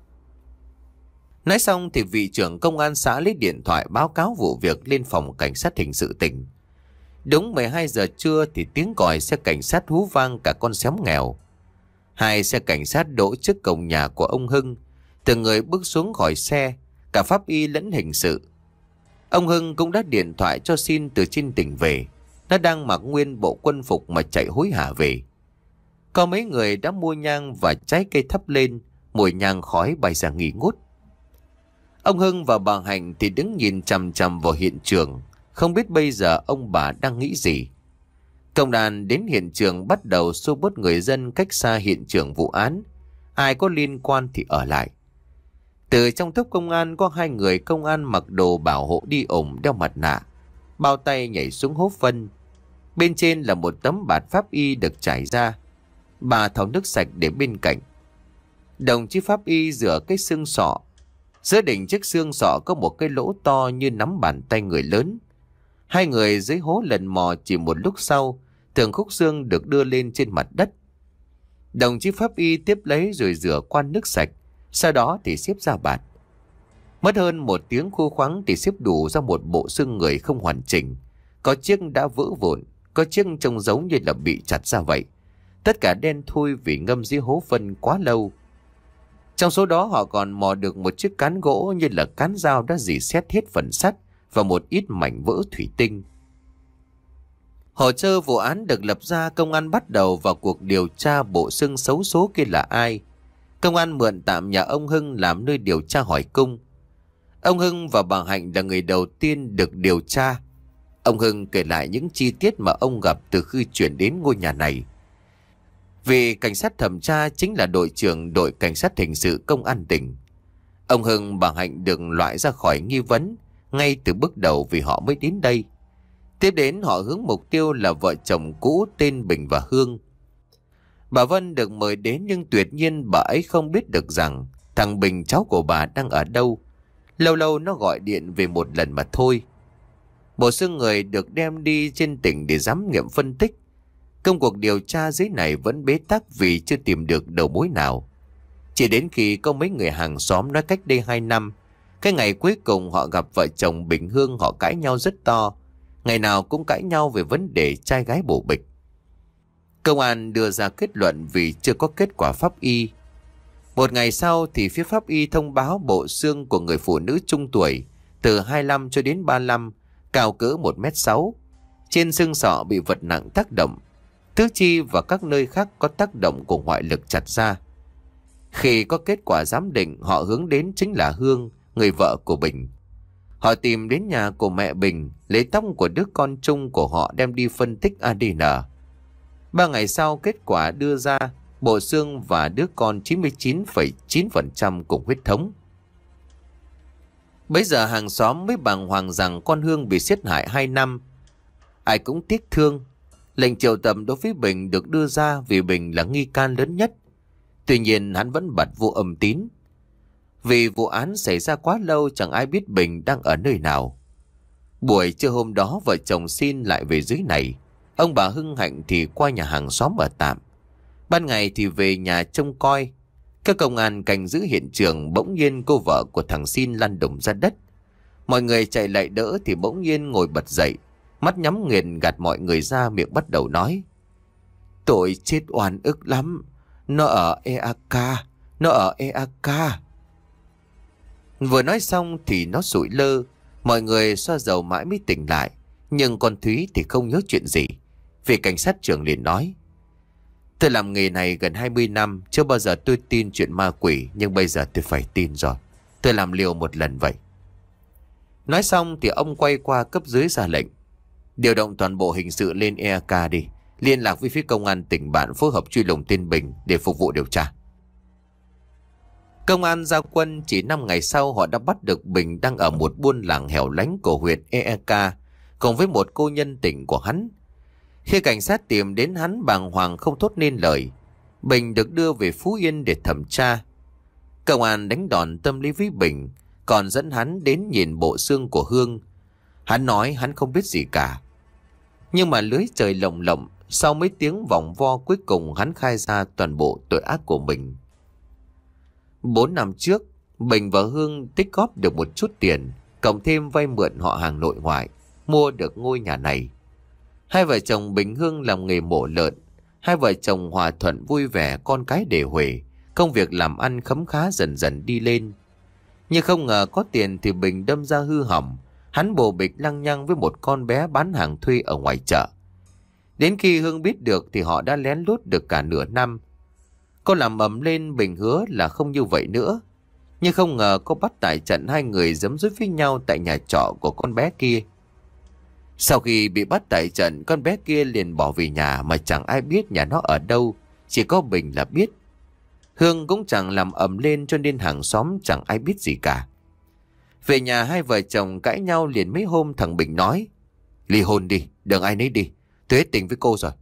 Nói xong thì vị trưởng công an xã lấy điện thoại báo cáo vụ việc lên phòng cảnh sát hình sự tỉnh. Đúng mười hai giờ trưa thì tiếng còi xe cảnh sát hú vang cả con xóm nghèo. Hai xe cảnh sát đỗ trước cổng nhà của ông Hưng. Từng người bước xuống khỏi xe, cả pháp y lẫn hình sự. Ông Hưng cũng đã điện thoại cho xin từ trên tỉnh về. Nó đang mặc nguyên bộ quân phục mà chạy hối hả về. Có mấy người đã mua nhang và trái cây thắp lên, mùi nhang khói bay ra nghi ngút. Ông Hưng và bà Hạnh thì đứng nhìn chằm chằm vào hiện trường, không biết bây giờ ông bà đang nghĩ gì. Công an đến hiện trường bắt đầu xô bớt người dân cách xa hiện trường vụ án. Ai có liên quan thì ở lại. Từ trong tốp công an có hai người công an mặc đồ bảo hộ đi ủng, đeo mặt nạ, bao tay nhảy xuống hố phân. Bên trên là một tấm bạt pháp y được trải ra. Bà thau nước sạch để bên cạnh. Đồng chí pháp y rửa cái xương sọ. Giữa đỉnh chiếc xương sọ có một cái lỗ to như nắm bàn tay người lớn. Hai người dưới hố lần mò, chỉ một lúc sau từng khúc xương được đưa lên trên mặt đất. Đồng chí pháp y tiếp lấy rồi rửa qua nước sạch, sau đó thì xếp ra bạt. Mất hơn một tiếng khô khoắng thì xếp đủ ra một bộ xương người không hoàn chỉnh. Có chiếc đã vỡ vụn, có chiếc trông giống như là bị chặt ra vậy. Tất cả đen thui vì ngâm dưới hố phân quá lâu. Trong số đó họ còn mò được một chiếc cán gỗ như là cán dao đã rỉ sét hết phần sắt và một ít mảnh vỡ thủy tinh. Hồ sơ vụ án được lập ra, công an bắt đầu vào cuộc điều tra bộ xương xấu số kia là ai. Công an mượn tạm nhà ông Hưng làm nơi điều tra hỏi cung. Ông Hưng và bà Hạnh là người đầu tiên được điều tra. Ông Hưng kể lại những chi tiết mà ông gặp từ khi chuyển đến ngôi nhà này. Vì cảnh sát thẩm tra chính là đội trưởng đội cảnh sát hình sự công an tỉnh. Ông Hưng bà Hạnh được loại ra khỏi nghi vấn ngay từ bước đầu vì họ mới đến đây. Tiếp đến họ hướng mục tiêu là vợ chồng cũ tên Bình và Hương. Bà Vân được mời đến nhưng tuyệt nhiên bà ấy không biết được rằng thằng Bình cháu của bà đang ở đâu. Lâu lâu nó gọi điện về một lần mà thôi. Bộ xương người được đem đi trên tỉnh để giám nghiệm phân tích. Công cuộc điều tra dưới này vẫn bế tắc vì chưa tìm được đầu mối nào. Chỉ đến khi có mấy người hàng xóm nói cách đây hai năm, cái ngày cuối cùng họ gặp vợ chồng Bình Hương họ cãi nhau rất to. Ngày nào cũng cãi nhau về vấn đề trai gái bổ bịch. Công an đưa ra kết luận vì chưa có kết quả pháp y. Một ngày sau thì phía pháp y thông báo bộ xương của người phụ nữ trung tuổi từ hai mươi lăm cho đến ba mươi lăm, cao cỡ một mét sáu. Trên xương sọ bị vật nặng tác động. Tứ chi và các nơi khác có tác động của ngoại lực chặt ra. Khi có kết quả giám định, họ hướng đến chính là Hương, người vợ của Bình. Họ tìm đến nhà của mẹ Bình, lấy tóc của đứa con chung của họ đem đi phân tích a đê en. Ba ngày sau kết quả đưa ra, bộ xương và đứa con chín mươi chín phẩy chín phần trăm cùng huyết thống. Bây giờ hàng xóm mới bàng hoàng rằng con Hương bị giết hại hai năm. Ai cũng tiếc thương. Lệnh triệu tập đối với Bình được đưa ra vì Bình là nghi can lớn nhất. Tuy nhiên hắn vẫn bật vô âm tín. Vì vụ án xảy ra quá lâu chẳng ai biết Bình đang ở nơi nào. Buổi trưa hôm đó vợ chồng xin lại về dưới này. Ông bà Hưng Hạnh thì qua nhà hàng xóm ở tạm. Ban ngày thì về nhà trông coi. Các công an canh giữ hiện trường, bỗng nhiên cô vợ của thằng Xin lăn đùng ra đất. Mọi người chạy lại đỡ thì bỗng nhiên ngồi bật dậy. Mắt nhắm nghiền gạt mọi người ra, miệng bắt đầu nói: Tội chết oan ức lắm. Nó ở e a ca. Nó ở e a ca. Vừa nói xong thì nó sụi lơ. Mọi người xoa dầu mãi mới tỉnh lại. Nhưng con Thúy thì không nhớ chuyện gì. Vì cảnh sát trưởng liền nói: Tôi làm nghề này gần hai mươi năm, chưa bao giờ tôi tin chuyện ma quỷ, nhưng bây giờ tôi phải tin rồi. Tôi làm liều một lần vậy. Nói xong thì ông quay qua cấp dưới ra lệnh: Điều động toàn bộ hình sự lên e a ca đi. Liên lạc với phía công an tỉnh bạn phối hợp truy lùng tên Bình để phục vụ điều tra. Công an ra quân, chỉ năm ngày sau họ đã bắt được Bình đang ở một buôn làng hẻo lánh của huyện e a ca cùng với một cô nhân tình của hắn. Khi cảnh sát tìm đến hắn bàng hoàng không thốt nên lời. Bình được đưa về Phú Yên để thẩm tra. Công an đánh đòn tâm lý với Bình, còn dẫn hắn đến nhìn bộ xương của Hương. Hắn nói hắn không biết gì cả. Nhưng mà lưới trời lồng lộng, sau mấy tiếng vòng vo cuối cùng hắn khai ra toàn bộ tội ác của mình. Bốn năm trước, Bình và Hương tích góp được một chút tiền, cộng thêm vay mượn họ hàng nội ngoại, mua được ngôi nhà này. Hai vợ chồng Bình Hương làm nghề mổ lợn. Hai vợ chồng hòa thuận vui vẻ, con cái để huề, công việc làm ăn khấm khá dần dần đi lên. Nhưng không ngờ có tiền thì Bình đâm ra hư hỏng. Hắn bồ bịch lăng nhăng với một con bé bán hàng thuê ở ngoài chợ. Đến khi Hương biết được thì họ đã lén lút được cả nửa năm. Cô làm ầm lên, Bình hứa là không như vậy nữa. Nhưng không ngờ cô bắt tại trận hai người giấm dứt với nhau tại nhà trọ của con bé kia. Sau khi bị bắt tại trận, con bé kia liền bỏ về nhà mà chẳng ai biết nhà nó ở đâu, chỉ có Bình là biết. Hương cũng chẳng làm ầm lên cho nên hàng xóm chẳng ai biết gì cả. Về nhà hai vợ chồng cãi nhau liền mấy hôm thằng Bình nói: Ly hôn đi, đừng ai nấy đi, tôi hết tình với cô rồi.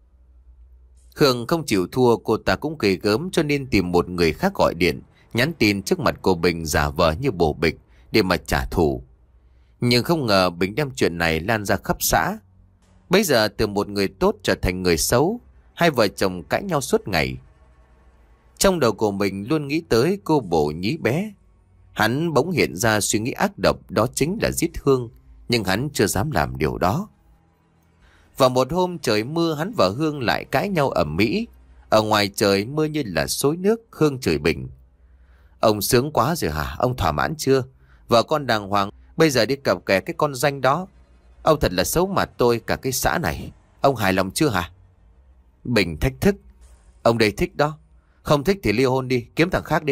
Hương không chịu thua, cô ta cũng ghê gớm cho nên tìm một người khác gọi điện, nhắn tin trước mặt cô Bình giả vờ như bồ bịch để mà trả thù. Nhưng không ngờ Bình đem chuyện này lan ra khắp xã. Bây giờ từ một người tốt trở thành người xấu, hai vợ chồng cãi nhau suốt ngày. Trong đầu của mình luôn nghĩ tới cô bồ nhí bé. Hắn bỗng hiện ra suy nghĩ ác độc, đó chính là giết Hương, nhưng hắn chưa dám làm điều đó. Vào một hôm trời mưa, hắn và Hương lại cãi nhau ầm ĩ. Ở ngoài trời mưa như là xối nước. Hương chửi Bình: Ông sướng quá rồi hả? Ông thỏa mãn chưa? Vợ con đàng hoàng, bây giờ đi cặp kè cái con danh đó. Ông thật là xấu mặt tôi cả cái xã này. Ông hài lòng chưa hả? Bình thách thức: Ông đây thích đó. Không thích thì ly hôn đi, kiếm thằng khác đi.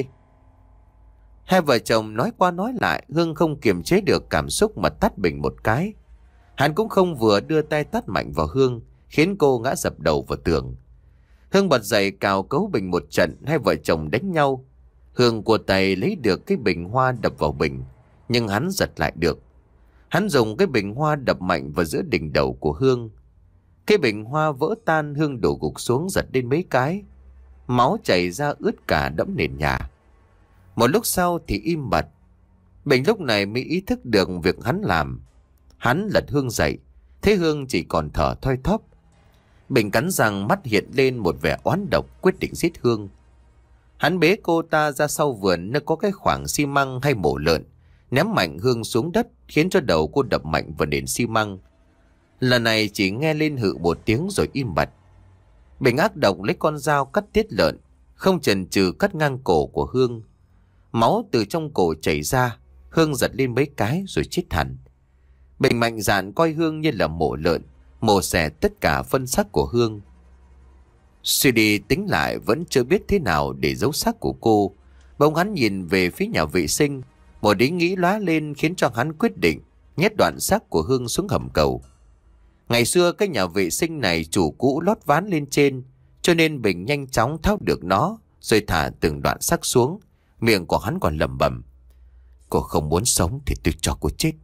Hai vợ chồng nói qua nói lại, Hương không kiềm chế được cảm xúc mà tát Bình một cái. Hắn cũng không vừa đưa tay tát mạnh vào Hương, khiến cô ngã dập đầu vào tường. Hương bật dậy cào cấu bình một trận, hai vợ chồng đánh nhau. Hương của tay lấy được cái bình hoa đập vào bình, nhưng hắn giật lại được. Hắn dùng cái bình hoa đập mạnh vào giữa đỉnh đầu của Hương. Cái bình hoa vỡ tan, Hương đổ gục xuống giật lên mấy cái. Máu chảy ra ướt cả đẫm nền nhà. Một lúc sau thì im bặt. Bình lúc này mới ý thức được việc hắn làm. Hắn lật Hương dậy, thấy Hương chỉ còn thở thoi thóp. Bình cắn răng, mắt hiện lên một vẻ oán độc, quyết định giết Hương. Hắn bế cô ta ra sau vườn nơi có cái khoảng xi măng hay mổ lợn, ném mạnh Hương xuống đất, khiến cho đầu cô đập mạnh vào nền xi măng. Lần này chỉ nghe lên hự một tiếng rồi im bặt. Bình ác độc lấy con dao cắt tiết lợn, không chần chừ cắt ngang cổ của Hương. Máu từ trong cổ chảy ra, Hương giật lên mấy cái rồi chết hẳn. Bình mạnh dạn coi Hương như là mổ lợn, mổ xẻ tất cả phân xác của Hương. Suy đi tính lại vẫn chưa biết thế nào để giấu xác của cô. Bỗng hắn nhìn về phía nhà vệ sinh, một ý nghĩ lóe lên khiến cho hắn quyết định nhét đoạn xác của Hương xuống hầm cầu. Ngày xưa cái nhà vệ sinh này chủ cũ lót ván lên trên, cho nên Bình nhanh chóng tháo được nó rồi thả từng đoạn xác xuống. Miệng của hắn còn lẩm bẩm: cô không muốn sống thì tôi cho cô chết.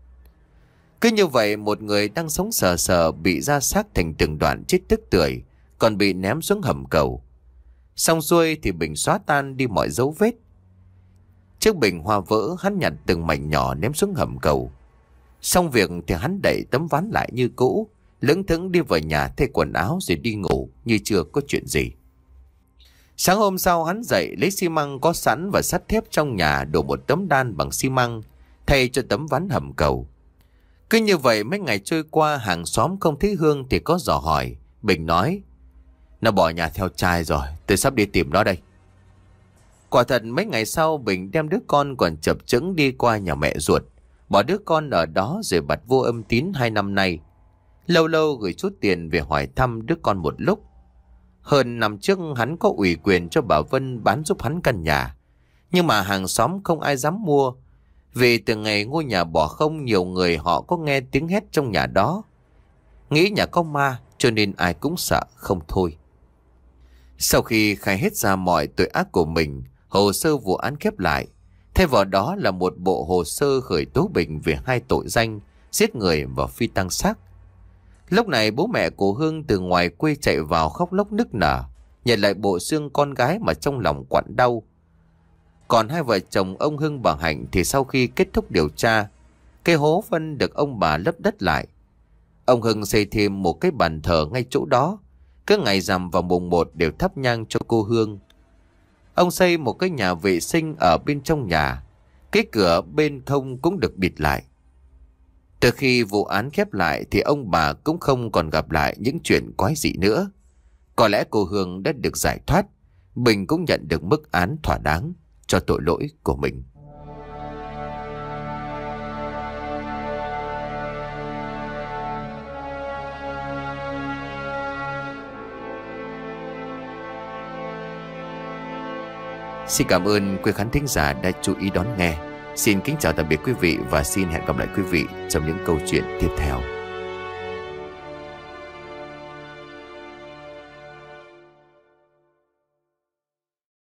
Cứ như vậy, một người đang sống sờ sờ bị ra xác thành từng đoạn chết tức tưởi, còn bị ném xuống hầm cầu. Xong xuôi thì Bình xóa tan đi mọi dấu vết. Chiếc bình hoa vỡ, hắn nhặt từng mảnh nhỏ ném xuống hầm cầu. Xong việc thì hắn đẩy tấm ván lại như cũ, lững thững đi vào nhà thay quần áo rồi đi ngủ như chưa có chuyện gì. Sáng hôm sau hắn dậy lấy xi măng có sẵn và sắt thép trong nhà đổ một tấm đan bằng xi măng thay cho tấm ván hầm cầu. Cứ như vậy mấy ngày trôi qua, hàng xóm không thấy Hương thì có dò hỏi. Bình nói: nó bỏ nhà theo trai rồi, tôi sắp đi tìm nó đây. Quả thật mấy ngày sau, Bình đem đứa con còn chập chững đi qua nhà mẹ ruột, bỏ đứa con ở đó rồi bặt vô âm tín hai năm nay. Lâu lâu gửi chút tiền về hỏi thăm đứa con một lúc. Hơn năm trước hắn có ủy quyền cho bà Vân bán giúp hắn căn nhà, nhưng mà hàng xóm không ai dám mua. Vì từ ngày ngôi nhà bỏ không, nhiều người họ có nghe tiếng hét trong nhà đó, nghĩ nhà có ma, cho nên ai cũng sợ không thôi. Sau khi khai hết ra mọi tội ác của mình, hồ sơ vụ án khép lại. Thay vào đó là một bộ hồ sơ khởi tố Bình về hai tội danh giết người và phi tang xác. Lúc này bố mẹ của Hương từ ngoài quê chạy vào khóc lóc nức nở, nhận lại bộ xương con gái mà trong lòng quặn đau. Còn hai vợ chồng ông Hưng bà Hạnh thì sau khi kết thúc điều tra, cái hố phân được ông bà lấp đất lại. Ông Hưng xây thêm một cái bàn thờ ngay chỗ đó, cứ ngày rằm vào mùng một đều thắp nhang cho cô Hương. Ông xây một cái nhà vệ sinh ở bên trong nhà, cái cửa bên thông cũng được bịt lại. Từ khi vụ án khép lại thì ông bà cũng không còn gặp lại những chuyện quái dị nữa. Có lẽ cô Hương đã được giải thoát, Bình cũng nhận được mức án thỏa đáng cho tội lỗi của mình. Xin cảm ơn quý khán thính giả đã chú ý đón nghe. Xin kính chào tạm biệt quý vị và xin hẹn gặp lại quý vị trong những câu chuyện tiếp theo.